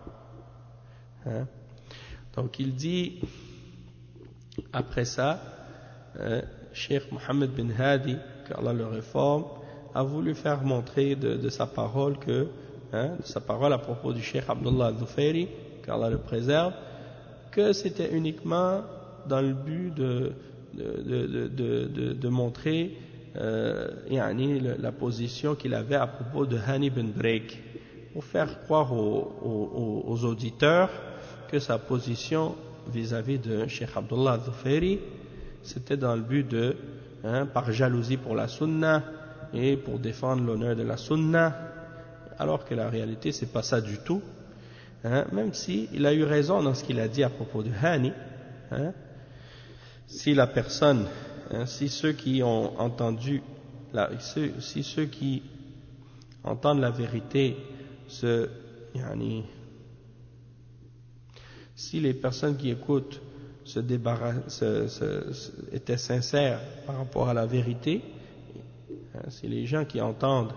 Donc il dit, après ça, euh, Cheikh Mohammed bin Hadi, qu'Allah le réforme, a voulu faire montrer de, de sa parole que, hein, de sa parole à propos du Cheikh Abdullah al-Dhufairi, qu'Allah le préserve, que c'était uniquement dans le but de, de, de, de, de, de montrer euh, yani, la position qu'il avait à propos de Hani bin Break, pour faire croire aux, aux, aux auditeurs que sa position vis-à-vis de Cheikh Abdullah al-Dhufairi, c'était dans le but de, hein, par jalousie pour la sunna et pour défendre l'honneur de la sunna, alors que la réalité c'est pas ça du tout, hein, même si il a eu raison dans ce qu'il a dit à propos de Hani, hein, si la personne, hein, si ceux qui ont entendu, la, si ceux qui entendent la vérité se, yani, si les personnes qui écoutent se débarrassent, se, se, se, étaient sincères par rapport à la vérité, hein, si les gens qui entendent,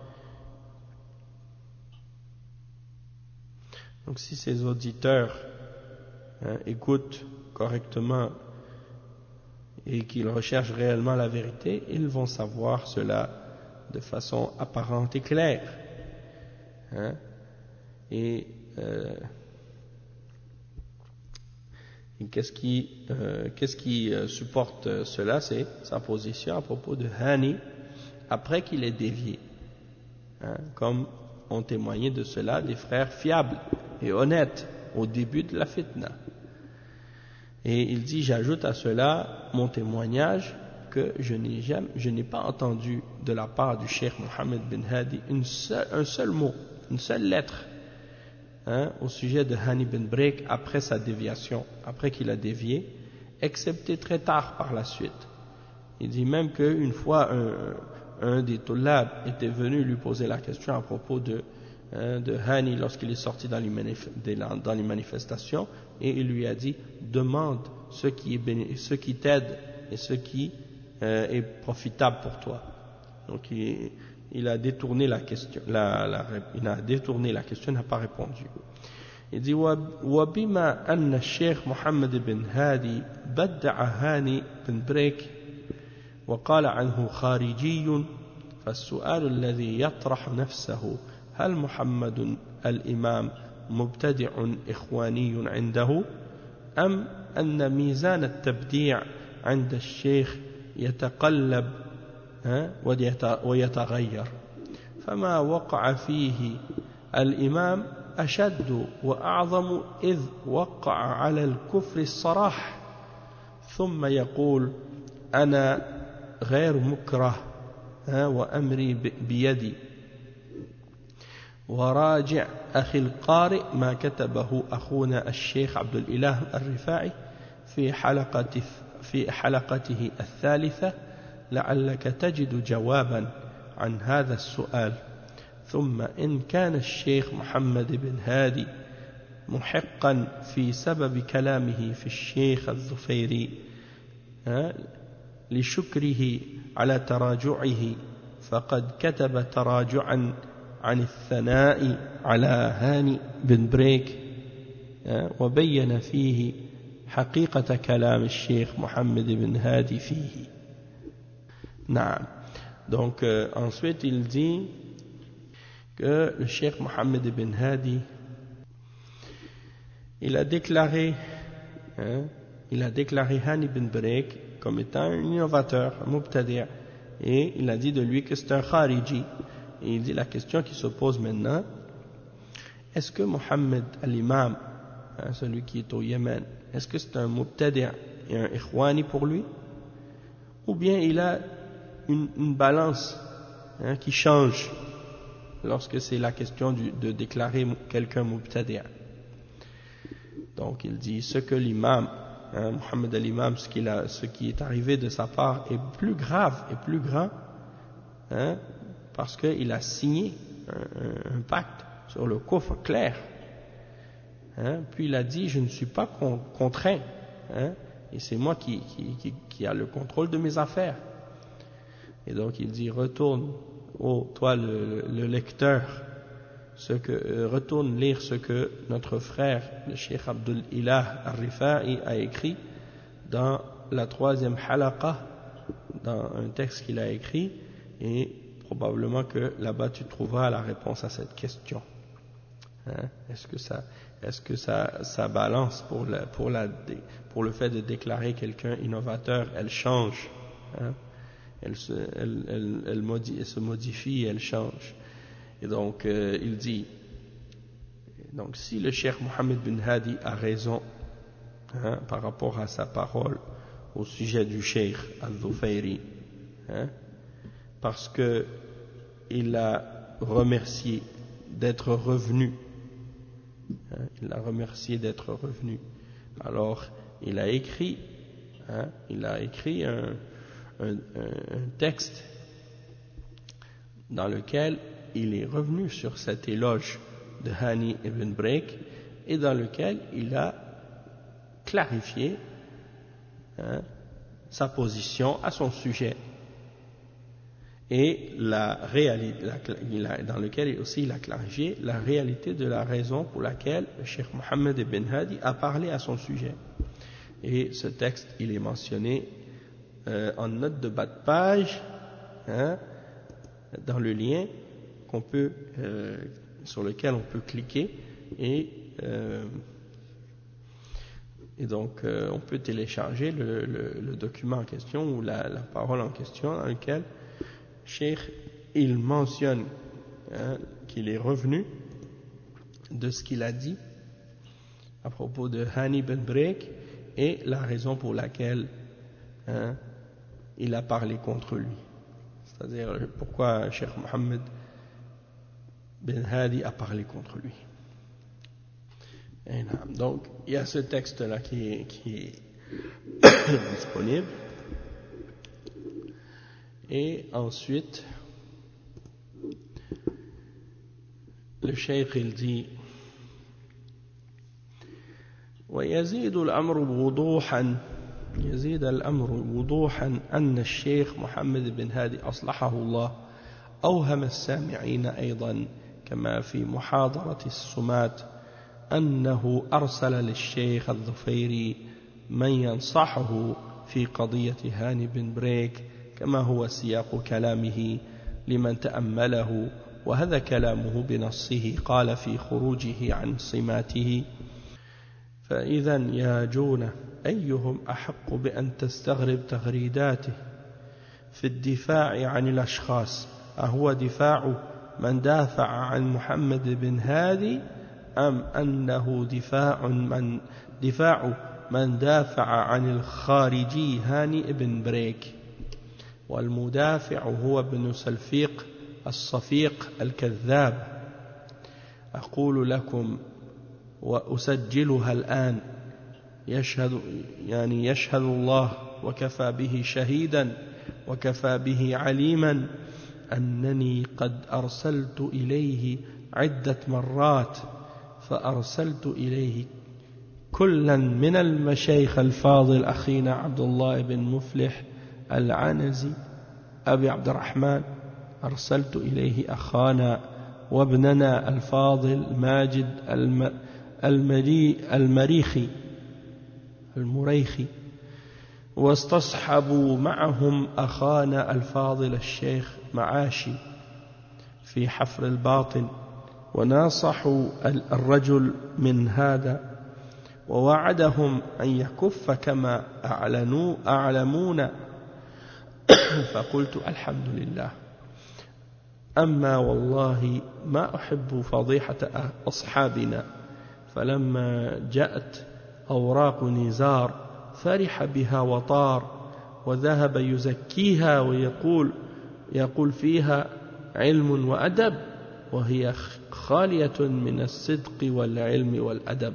donc si ces auditeurs, hein, écoutent correctement et qu'ils recherchent réellement la vérité, ils vont savoir cela de façon apparente et claire. Hein, et euh, Et qu'est-ce qui, euh, qu'est-ce qui euh, supporte euh, cela? C'est sa position à propos de Hani après qu'il ait dévié, hein, comme ont témoigné de cela des frères fiables et honnêtes au début de la fitna. Et il dit, j'ajoute à cela mon témoignage que je n'ai jamais, je n'ai pas entendu de la part du Cheikh Mohammed bin Hadi une seule, un seul mot, une seule lettre, hein, au sujet de Hani bin Break après sa déviation, après qu'il a dévié, excepté très tard par la suite. Il dit même qu'une fois un, un des Tullab était venu lui poser la question à propos de, hein, de Hani lorsqu'il est sorti dans les, manif dans les manifestations, et il lui a dit, demande ce qui est béni, ce qui t'aide et ce qui euh, est profitable pour toi. Donc il, il a détourné la question, la, la, il a détourné la question, n'a pas répondu. Il dit, وبما أن الشيخ محمد بن هادي بدع هاني بن بريك وقال عنه خارجي، فالسؤال الذي يطرح نفسه هل محمد الإمام مبتدع إخواني عنده، أم أن ميزان التبديع عند الشيخ يتقلب ويتغير، فما وقع فيه الإمام أشد وأعظم إذ وقع على الكفر الصراح، ثم يقول أنا غير مكره وأمري بيدي. وراجع أخي القارئ ما كتبه أخونا الشيخ عبد الإله الرفاعي في حلقة في حلقته الثالثة لعلك تجد جوابا عن هذا السؤال. ثم إن كان الشيخ محمد بن هادي محقا في سبب كلامه في الشيخ الظفيري لشكره على تراجعه، فقد كتب تراجعا عن الثناء على هاني بن بريك وبين فيه حقيقة كلام الشيخ محمد بن هادي فيه. نعم. Donc euh, ensuite il dit que le Cheikh Mohammed ibn Hadi, il a déclaré, hein, il a déclaré Hani bin Break comme étant un innovateur, un mubtadi', et il a dit de lui que c'est un khariji. Et il dit, la question qui se pose maintenant, est-ce que Mohammed al-Imam, hein, celui qui est au Yémen, est-ce que c'est un mubtadi' et un ikhwani pour lui, ou bien il a une, une balance, hein, qui change lorsque c'est la question du, de déclarer quelqu'un mubtadi'. Donc il dit, ce que l'imam, hein, Mohammed al-Imam, ce, qu'il a, ce qui est arrivé de sa part est plus grave et plus grand, hein, parce qu'il a signé un, un, un pacte sur le kufr clair. Hein, puis il a dit, je ne suis pas con, contraint, hein, et c'est moi qui, qui, qui, qui a le contrôle de mes affaires. Et donc il dit retourne, oh toi le, le lecteur, ce que, euh, retourne lire ce que notre frère, le Cheikh Abdul Ilah Al-Rifa'i a écrit dans la troisième halaqa, dans un texte qu'il a écrit, et probablement que là-bas tu trouveras la réponse à cette question. Hein? Est-ce que ça, est-ce que ça, ça balance pour, la, pour, la, pour le fait de déclarer quelqu'un innovateur, elle change, hein? elle, se, elle, elle, elle, modifie, elle se modifie, elle change. Et donc euh, il dit, donc si le Cheikh Mohammed bin Hadi a raison, hein, par rapport à sa parole au sujet du Cheikh Al-Dhufayri, hein, parce que il l'a remercié d'être revenu, hein, il l'a remercié d'être revenu. Alors il a écrit, hein, il a écrit un, un, un texte dans lequel il est revenu sur cet éloge de Hani ibn Break et dans lequel il a clarifié, hein, sa position à son sujet et la réalité, la, dans lequel aussi il a clarifié la réalité de la raison pour laquelle le Cheikh Mohammed ibn Hadi a parlé à son sujet. Et ce texte, il est mentionné euh, en note de bas de page, hein, dans le lien qu'on peut, euh, sur lequel on peut cliquer et, euh, et donc euh, on peut télécharger le, le, le document en question ou la, la parole en question dans lequel Cheikh il mentionne, hein, qu'il est revenu de ce qu'il a dit à propos de Hani ibn Break et la raison pour laquelle, hein, il a parlé contre lui. C'est-à-dire pourquoi Cheikh Mohammed bin Hadi a parlé contre lui. Et donc, il y a ce texte-là qui est, qui est disponible. Et ensuite, le Cheikh il dit ويزيد الأمر وضوحا يزيد الأمر وضوحا أن الشيخ محمد بن هادي أصلحه الله أوهم السامعين أيضا كما في محاضرة السمات أنه أرسل للشيخ الظفيري من ينصحه في قضية هاني بن بريك كما هو سياق كلامه لمن تأمله، وهذا كلامه بنصه قال في خروجه عن سماته: فإذا يا جونة أيهم أحق بأن تستغرب تغريداته في الدفاع عن الأشخاص؟ أهو دفاع من دافع عن محمد بن هادي أم أنه دفاع من دفاع من دافع عن الخارجي هاني بن بريك؟ والمدافع هو ابن سلفيق الصفيق الكذاب. أقول لكم وأسجلها الآن، يشهد يعني يشهد الله وكفى به شهيدا وكفى به عليما أنني قد أرسلت إليه عدة مرات، فأرسلت إليه كلا من المشايخ الفاضل أخينا عبد الله بن مفلح العنزي أبي عبد الرحمن، أرسلت إليه أخانا وابننا الفاضل ماجد المري المريخي المريخي، واستصحبوا معهم أخانا الفاضل الشيخ معاشي في حفر الباطن، وناصحوا الرجل من هذا ووعدهم أن يكف كما أعلنوا أعلمون. فقلت الحمد لله، أما والله ما أحب فضيحة أصحابنا، فلما جاءت أوراق نزار فرح بها وطار، وذهب يزكيها ويقول يقول فيها علم وأدب، وهي خالية من الصدق والعلم والأدب.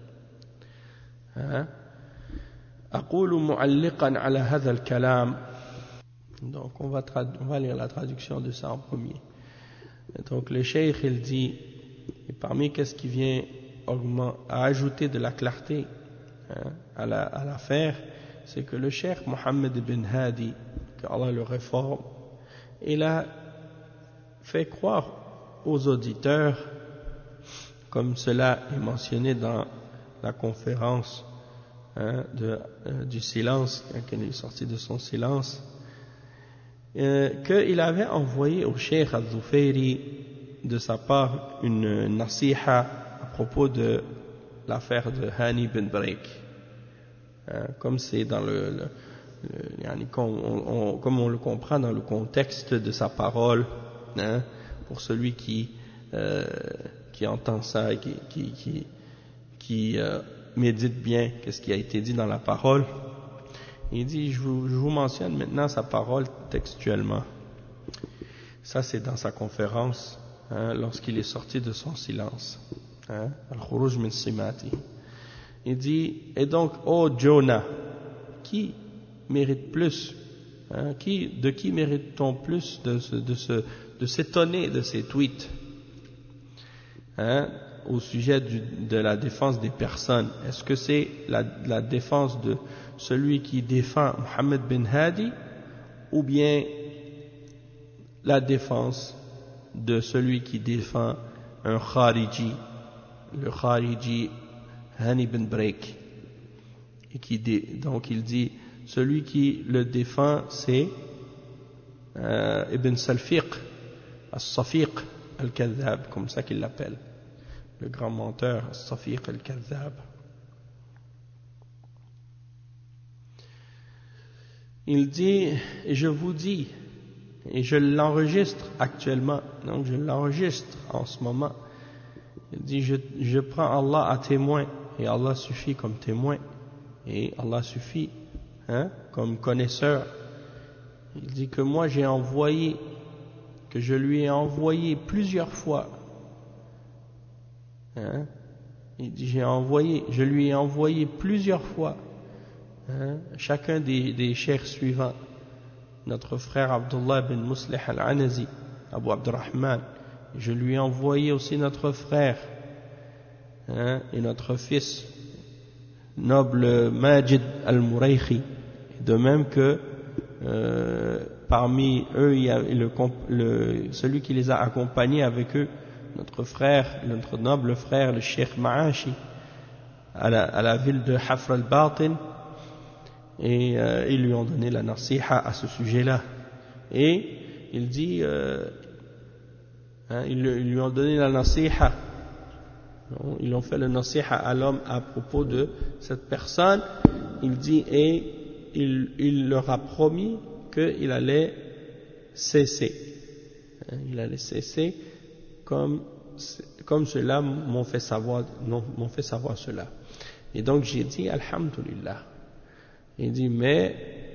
أقول معلقا على هذا الكلام. Donc on va, on va lire la traduction de ça en premier. Et donc le cheikh il dit, et parmi qu'est-ce qui vient augmenter, à ajouter de la clarté, hein, à, la, à l'affaire, c'est que le cheikh Mohammed ibn Hadi, que Allah le réforme, il a fait croire aux auditeurs, comme cela est mentionné dans la conférence hein, de, euh, du silence, quand il est sorti de son silence, euh, qu'il avait envoyé au Cheikh Al-Zufayri de sa part une nasiha à propos de l'affaire de Hani bin Break. Hein, comme c'est dans le, le, le yani, comme, on, on, comme on le comprend dans le contexte de sa parole, hein, pour celui qui euh, qui entend ça et qui, qui, qui, qui euh, médite bien qu'est-ce qui a été dit dans la parole. Il dit, je vous, je vous mentionne maintenant sa parole textuellement. Ça, c'est dans sa conférence, hein, lorsqu'il est sorti de son silence. Hein, Al-Khuruj min Simati. Il dit, et donc, ô oh Jonah, qui mérite plus, hein, qui, de qui mérite-t-on plus de, ce, de, ce, de s'étonner de ces tweets hein, au sujet du, de la défense des personnes? Est-ce que c'est la, la défense de celui qui défend Mohammed bin Hadi ou bien la défense de celui qui défend un Khariji, le Khariji Hani bin Break? Et qui dé, donc il dit, celui qui le défend c'est euh, Ibn Salfiq As-Safiq Al-Kadhab, comme ça qu'il l'appelle, le grand menteur As-Safiq Al-Kadhab. Il dit, et je vous dis, et je l'enregistre actuellement, donc je l'enregistre en ce moment, il dit, je, je prends Allah à témoin, et Allah suffit comme témoin, et Allah suffit hein, comme connaisseur. Il dit que moi j'ai envoyé, que je lui ai envoyé plusieurs fois, hein, il dit, j'ai envoyé, je lui ai envoyé plusieurs fois, Hein, chacun des, des cheikhs suivants, notre frère Abdullah bin Muslih al-Anazi, Abu Abdurrahman, je lui ai envoyé aussi notre frère hein, et notre fils noble Majid al-Muraykhi, de même que euh, parmi eux il y a le, le, celui qui les a accompagnés avec eux, notre frère, notre noble frère le cheikh Ma'ashi à la, à la ville de Hafr al-Batin. Et euh, ils lui ont donné la nasiha à ce sujet-là. Et il dit, euh, hein, ils, ils lui ont donné la nasiha. Ils ont fait le nasiha à l'homme à propos de cette personne. Il dit, et il, il leur a promis qu'il allait cesser. Hein, il allait cesser comme, comme cela m'ont fait savoir, m'ont fait savoir cela. Et donc j'ai dit, alhamdulillah. Il dit, mais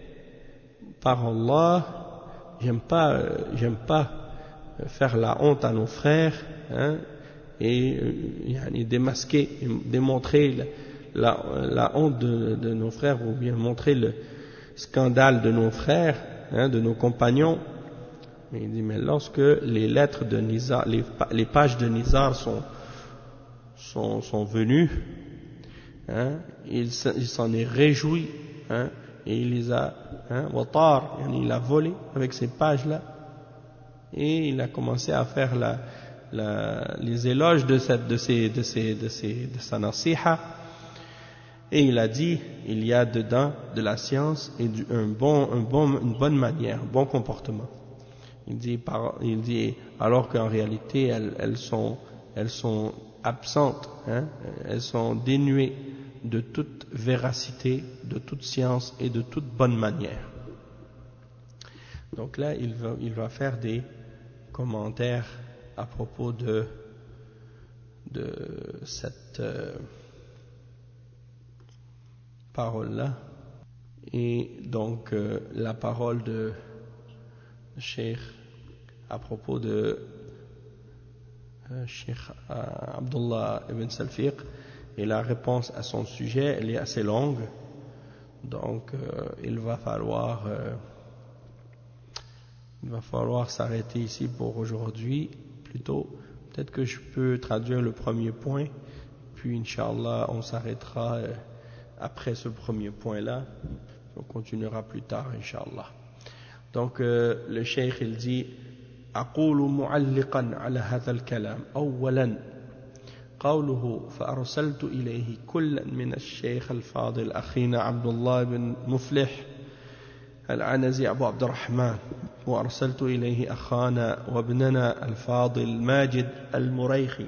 par Allah, j'aime pas, euh, j'aime pas faire la honte à nos frères hein, et euh, démasquer, démontrer la, la, la honte de, de nos frères ou bien montrer le scandale de nos frères, hein, de nos compagnons. Il dit, mais lorsque les lettres de Nizar, les, les pages de Nizar sont, sont, sont venues, hein, il, il s'en est réjoui. Hein, et il les a, hein, watar, il a volé avec ces pages-là, et il a commencé à faire la, la, les éloges de, cette, de, ces, de, ces, de, ces, de sa nasiha, et il a dit, il y a dedans de la science et du, un bon, un bon, une bonne manière, un bon comportement. Il dit, par, il dit alors qu'en réalité elles, elles, sont, elles sont absentes, hein, elles sont dénuées de toute véracité, de toute science et de toute bonne manière. Donc là, il va, il va faire des commentaires à propos de, de cette euh, parole-là. Et donc, euh, la parole de Cheikh à propos de euh, Cheikh euh, Abdullah ibn Salfiq. Et la réponse à son sujet, elle est assez longue, donc euh, il va falloir, euh, il va falloir s'arrêter ici pour aujourd'hui. Plutôt, peut-être que je peux traduire le premier point, puis Inch'Allah, on s'arrêtera euh, après ce premier point-là, on continuera plus tard, Inch'Allah. Donc euh, le cheikh il dit أقول معلقا على هذا الكلام أولا قوله فأرسلت إليه كلا من الشيخ الفاضل أخينا عبد الله بن مفلح العنزي أبو عبد الرحمن وأرسلت إليه أخانا وابننا الفاضل ماجد المريخي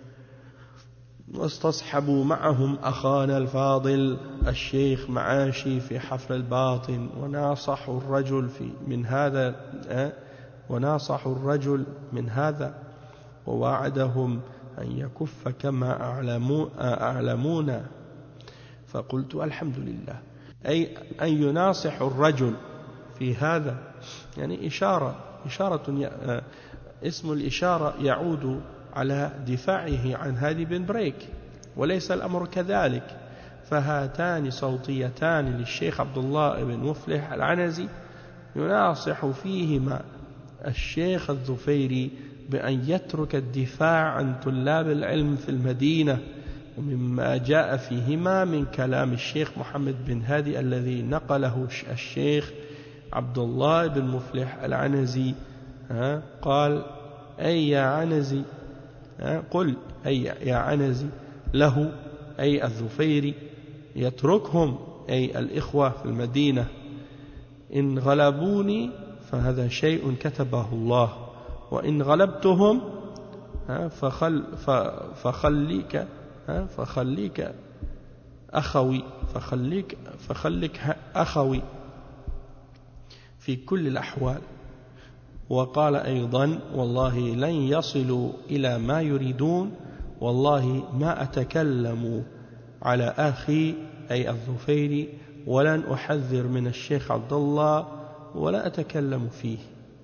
واستصحبوا معهم أخانا الفاضل الشيخ معاشي في حفر الباطن وناصحوا الرجل في من هذا وناصحوا الرجل من هذا ووعدهم أن يكف كما أعلمونا فقلت الحمد لله أي أن يناصح الرجل في هذا يعني إشارة إشارة اسم الإشارة يعود على دفاعه عن هادي بن بريك وليس الأمر كذلك فهاتان صوتيتان للشيخ عبد الله بن مفلح العنزي يناصح فيهما الشيخ الظفيري بأن يترك الدفاع عن طلاب العلم في المدينة ومما جاء فيهما من كلام الشيخ محمد بن هادي الذي نقله الشيخ عبد الله بن مفلح العنزي قال أي يا عنزي قل أي يا عنزي له أي الظفيري يتركهم أي الإخوة في المدينة إن غلبوني فهذا شيء كتبه الله وإن غلبتهم فخل فخليك فخليك أخوي فخليك فخليك أخوي في كل الأحوال وقال أيضا والله لن يصلوا إلى ما يريدون والله ما أتكلم على أخي أي الظفيري ولن أحذر من الشيخ عبد الله ولا أتكلم فيه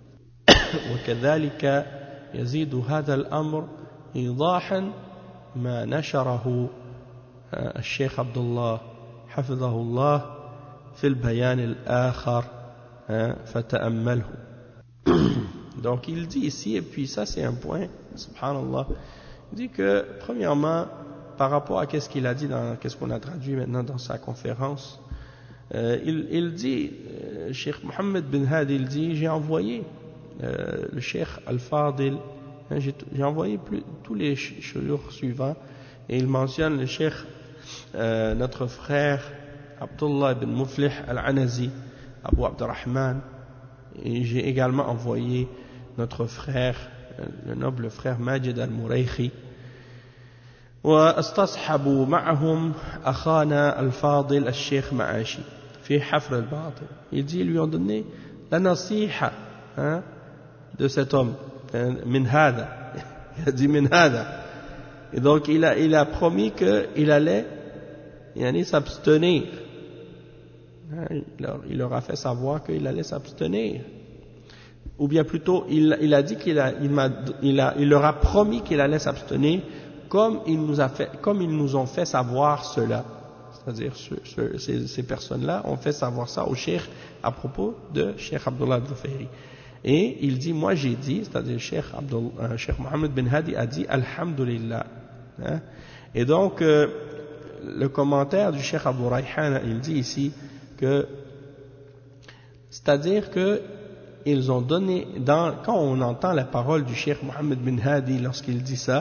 وكذلك يزيد هذا الأمر إيضاحا ما نشره الشيخ عبد الله حفظه الله في البيان الآخر فتأمله. Donc il dit ici, et puis ça c'est un point, subhanallah, il dit que premièrement, par rapport à qu'est-ce qu'il a dit, dans, qu'est-ce qu'on a traduit maintenant dans sa conférence, euh, il, il dit, euh, Cheikh Mohammed bin Hadi, il dit, j'ai envoyé euh, le Cheikh Al-Fadil, hein, j'ai, j'ai envoyé plus, tous les jours suivants, et il mentionne le Cheikh, euh, notre frère Abdullah bin Muflih Al-Anazi, Abu Abdurrahman, et j'ai également envoyé notre frère, le noble frère Majid al-Murayhi. واستصحبوا معهم أخانا الفاضل الشيخ معاشي في حفر الباطن. Il dit, ils lui ont donné la nasiha hein, de cet homme, min hada. Il a dit min hada. Et donc il a, il a promis qu'il allait yani, s'abstenir. Il leur, il leur a fait savoir qu'il allait s'abstenir. Ou bien plutôt, il, il a dit qu'il a, il, m'a, il, a, il leur a promis qu'il allait s'abstenir, comme il nous a fait, comme ils nous ont fait savoir cela. C'est-à-dire, ce, ce, ces, ces personnes-là ont fait savoir ça au cheikh à propos de Cheikh Abdullah al-Dhufayri. Et il dit, moi j'ai dit, c'est-à-dire Cheikh, Abdul, euh, Cheikh Mohammed bin Hadi a dit, Alhamdulillah. Hein? Et donc, euh, le commentaire du Cheikh Abu Rayhan, il dit ici que, c'est-à-dire que ils ont donné, dans, quand on entend la parole du Cheikh Mohammed bin Hadi lorsqu'il dit ça,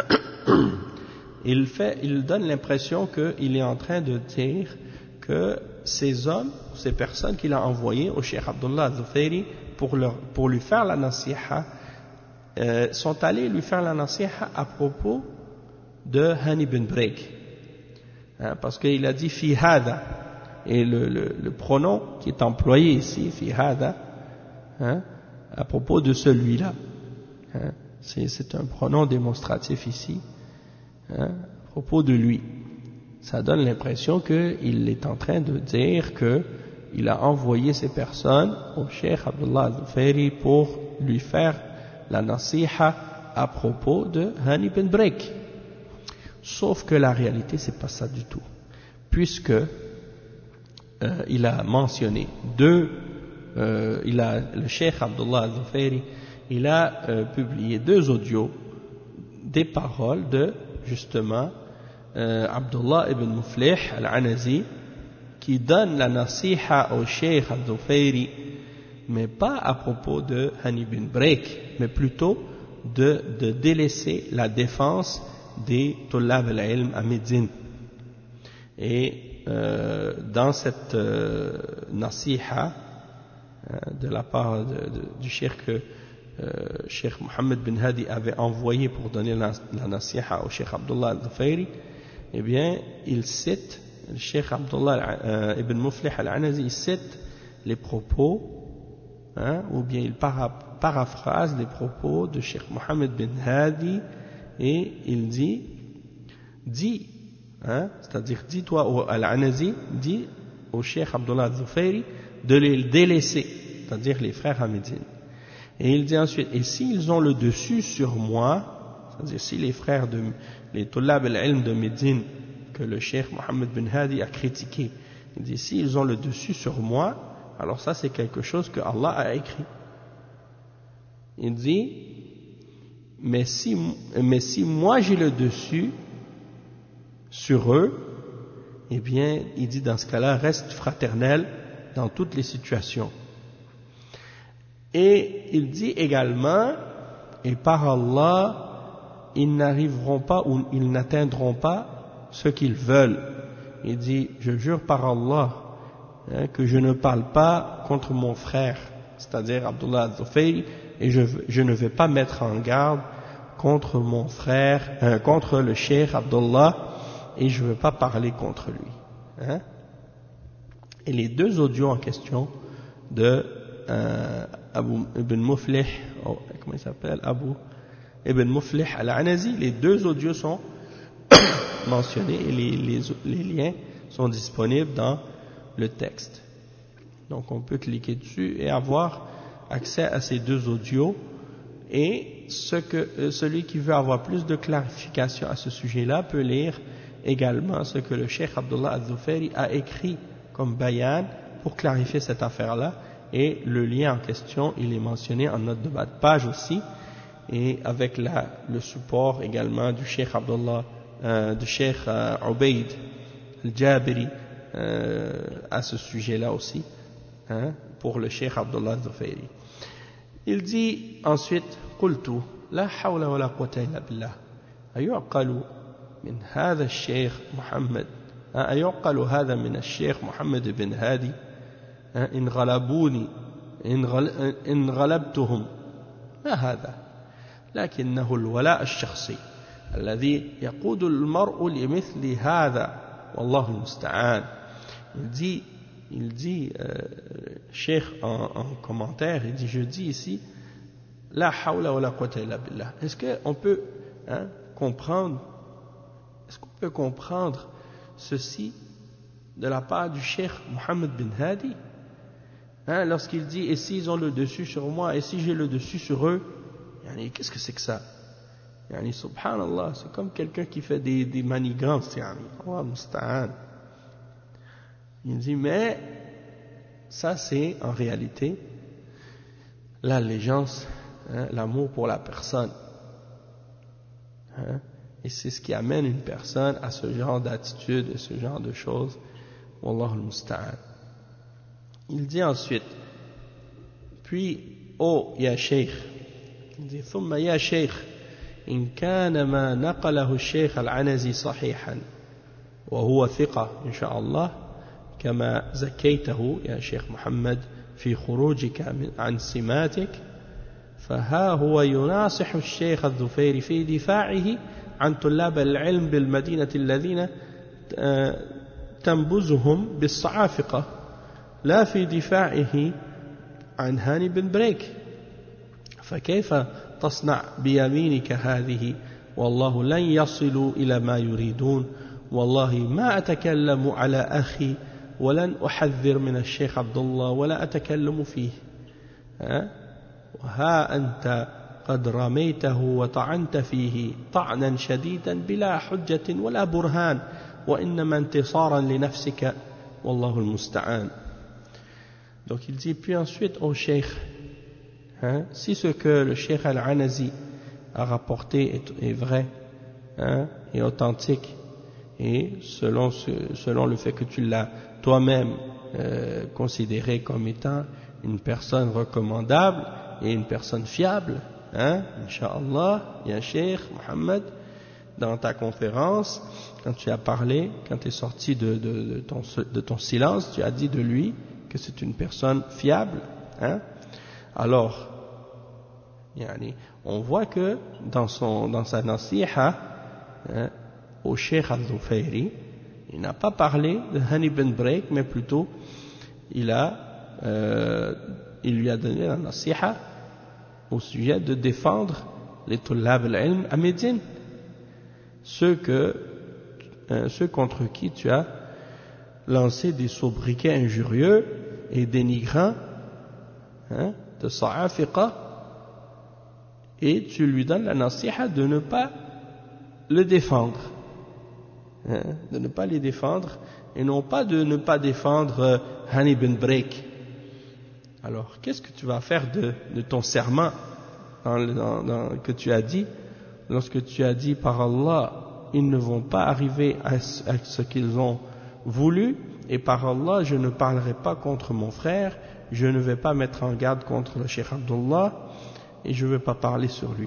il, fait, il donne l'impression qu'il est en train de dire que ces hommes, ces personnes qu'il a envoyées au Cheikh Abdullah al-Dhufayri pour, leur, pour lui faire la nasiha, euh, sont allés lui faire la nasiha à propos de Hani bin Break. Hein, parce qu'il a dit fi hada, et le, le, le pronom qui est employé ici, fi hada, hein, à propos de celui-là. Hein, c'est, c'est un pronom démonstratif ici, hein, à propos de lui. Ça donne l'impression qu'il est en train de dire qu'il a envoyé ces personnes au Cheikh Abdullah al-Dhufayri pour lui faire la nasiha à propos de Hani bin Break. Sauf que la réalité, c'est pas ça du tout. Puisque euh, il a mentionné deux Euh, il a, le Cheikh Abdullah al-Dhufayri, il a euh, publié deux audios des paroles de justement euh, Abdullah ibn Muflih al-Anazi qui donne la nasiha au Cheikh al-Dhufayri mais pas à propos de Hani bin Break, mais plutôt de, de délaisser la défense des Tullab al-Ilm à Médine. Et euh, dans cette euh, nasiha euh, de la part de, de, du cheikh que euh, Cheikh Mohammed bin Hadi avait envoyé pour donner la, la nasiha au cheikh Abdullah al-Dhufairi, eh bien, il cite, le cheikh Abdullah euh, ibn Muflih al-Anazi, il cite les propos, hein, ou bien il para, paraphrase les propos de cheikh Mohammed bin Hadi, et il dit, dit, hein, c'est-à-dire dis-toi à al-Anazi, dis au cheikh Abdullah al-Dhufairi de les délaisser, c'est-à-dire les frères à Médine. Et il dit ensuite, et s'ils ont le dessus sur moi, c'est-à-dire si les frères de les Tullab al-Ilm de Médine que le cheikh Mohammed bin Hadi a critiqué, il dit s'ils ont le dessus sur moi, alors ça c'est quelque chose que Allah a écrit. Il dit mais si, mais si moi j'ai le dessus sur eux, eh bien il dit dans ce cas-là reste fraternel dans toutes les situations. Et il dit également, et par Allah, ils n'arriveront pas ou ils n'atteindront pas ce qu'ils veulent. Il dit, je jure par Allah, hein, que je ne parle pas contre mon frère, c'est-à-dire Abdullah al-Dhufairi, et je, je ne vais pas mettre en garde contre mon frère, euh, contre le cheikh Abdullah, et je ne vais pas parler contre lui. Hein. Et les deux audios en question de euh, Abu Ibn Muflih, oh, comment il s'appelle, Abu Ibn Muflih al-Anazi, les deux audios sont mentionnés et les, les, les liens sont disponibles dans le texte. Donc on peut cliquer dessus et avoir accès à ces deux audios. Et ce que, celui qui veut avoir plus de clarification à ce sujet-là peut lire également ce que le cheikh Abdullah al-Dhufairi a écrit comme bayan pour clarifier cette affaire-là. Et le lien en question, il est mentionné en note de bas de page aussi, et avec la, le support également du cheikh Abdullah, euh, du cheikh euh, Ubayd al-Jabiri euh, à ce sujet-là aussi, hein, pour le cheikh Abdullah al-Dhufairi. Il dit ensuite, قلت لا حول ولا قوة إلا بالله أيعقل من هذا الشيخ محمد أيعقل هذا من الشيخ محمد بن هادي إن غلبوني إن غلبتهم ما هذا لكنه الولاء الشخصي الذي يقود المرء لمثل هذا والله المستعان. Il dit, il dit euh, Cheikh en, en commentaire, il dit, je dis ici la hawla wa la quwwata illa billah. Est-ce qu'on peut hein, comprendre, est-ce qu'on peut comprendre ceci de la part du Cheikh Mohammed bin Hadi, hein, lorsqu'il dit et s'ils ont le dessus sur moi et si j'ai le dessus sur eux, yani, qu'est-ce que c'est que ça? Yani, subhanallah, c'est comme quelqu'un qui fait des, des manigances, yani, Allah musta'an. Il dit mais ça c'est en réalité l'allégeance, hein, l'amour pour la personne, hein, et c'est ce qui amène une personne à ce genre d'attitude et ce genre de choses. Wallahu al-musta'an. Il dit ensuite, puis oh ya sheikh, il dit ثم يا شيخ إن كان ما نقله الشيخ العنزي صحيحا وهو ثقة إن شاء الله كما زكيته يا شيخ محمد في خروجك عن سماتك، فها هو يناصح الشيخ الذفيري في دفاعه عن طلاب العلم بالمدينة الذين تنبذهم بالصعافقة، لا في دفاعه عن هاني بن بريك. فكيف تصنع بيمينك هذه والله لن يصلوا إلى ما يريدون، والله ما أتكلم على أخي ولن أحذر من الشيخ عبد الله ولا أتكلم فيه، ها؟ وها أنت قد رميته وطعنت فيه طعنا شديدا بلا حجة ولا برهان وإنما انتصارا لنفسك والله المستعان. Donc il dit, puis ensuite au cheikh, hein, si ce que le cheikh al-Anazi a rapporté est, est vrai, hein, et authentique, et selon, ce, selon le fait que tu l'as toi-même euh, considéré comme étant une personne recommandable et une personne fiable, hein, Inch'Allah, ya Cheikh Mohammed, dans ta conférence, quand tu as parlé, quand tu es sorti de, de, de, ton, de ton silence, tu as dit de lui que c'est une personne fiable, hein. Alors, yani, on voit que dans, son, dans sa nasiha, hein, au Cheikh Al-Zufairi, il n'a pas parlé de Hani ibn Break, mais plutôt il, a, euh, il lui a donné la nasiha au sujet de défendre les Tullab al-Ilm à Médine, ceux, que, euh, ceux contre qui tu as lancé des sobriquets injurieux et dénigrants, hein, de Sa'afiqa, et tu lui donnes la nasiha de ne pas le défendre, hein, de ne pas les défendre, et non pas de ne pas défendre euh, Hani ibn Break. Alors, qu'est-ce que tu vas faire de, de ton serment dans, dans, dans, que tu as dit, lorsque tu as dit par Allah, ils ne vont pas arriver à, à ce qu'ils ont voulu, et par Allah, je ne parlerai pas contre mon frère, je ne vais pas mettre en garde contre le Cheikh Abdullah, et je ne vais pas parler sur lui.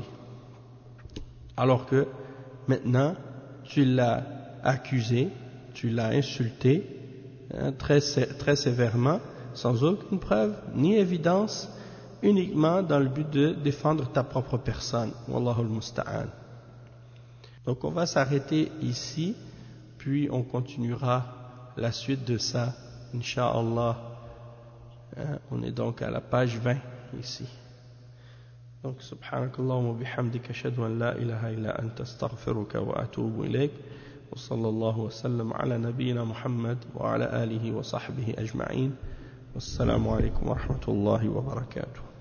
Alors que maintenant, tu l'as accusé, tu l'as insulté, hein, très, très sévèrement, sans aucune preuve ni évidence, uniquement dans le but de défendre ta propre personne. Wallahu al-musta'an. Donc on va s'arrêter ici, puis on continuera la suite de ça, Inch'Allah. Hein, on est donc à la page vingt ici. Donc, subhanakallahumma bihamdika ashhadu an la ilaha illa anta astaghfiruka wa atubu ilayk. Wa sallallahu wa sallam ala nabiyyina Muhammad wa ala alihi wa sahbihi ajma'in. Wassalamu alaykum wa rahmatullahi wa barakatuh.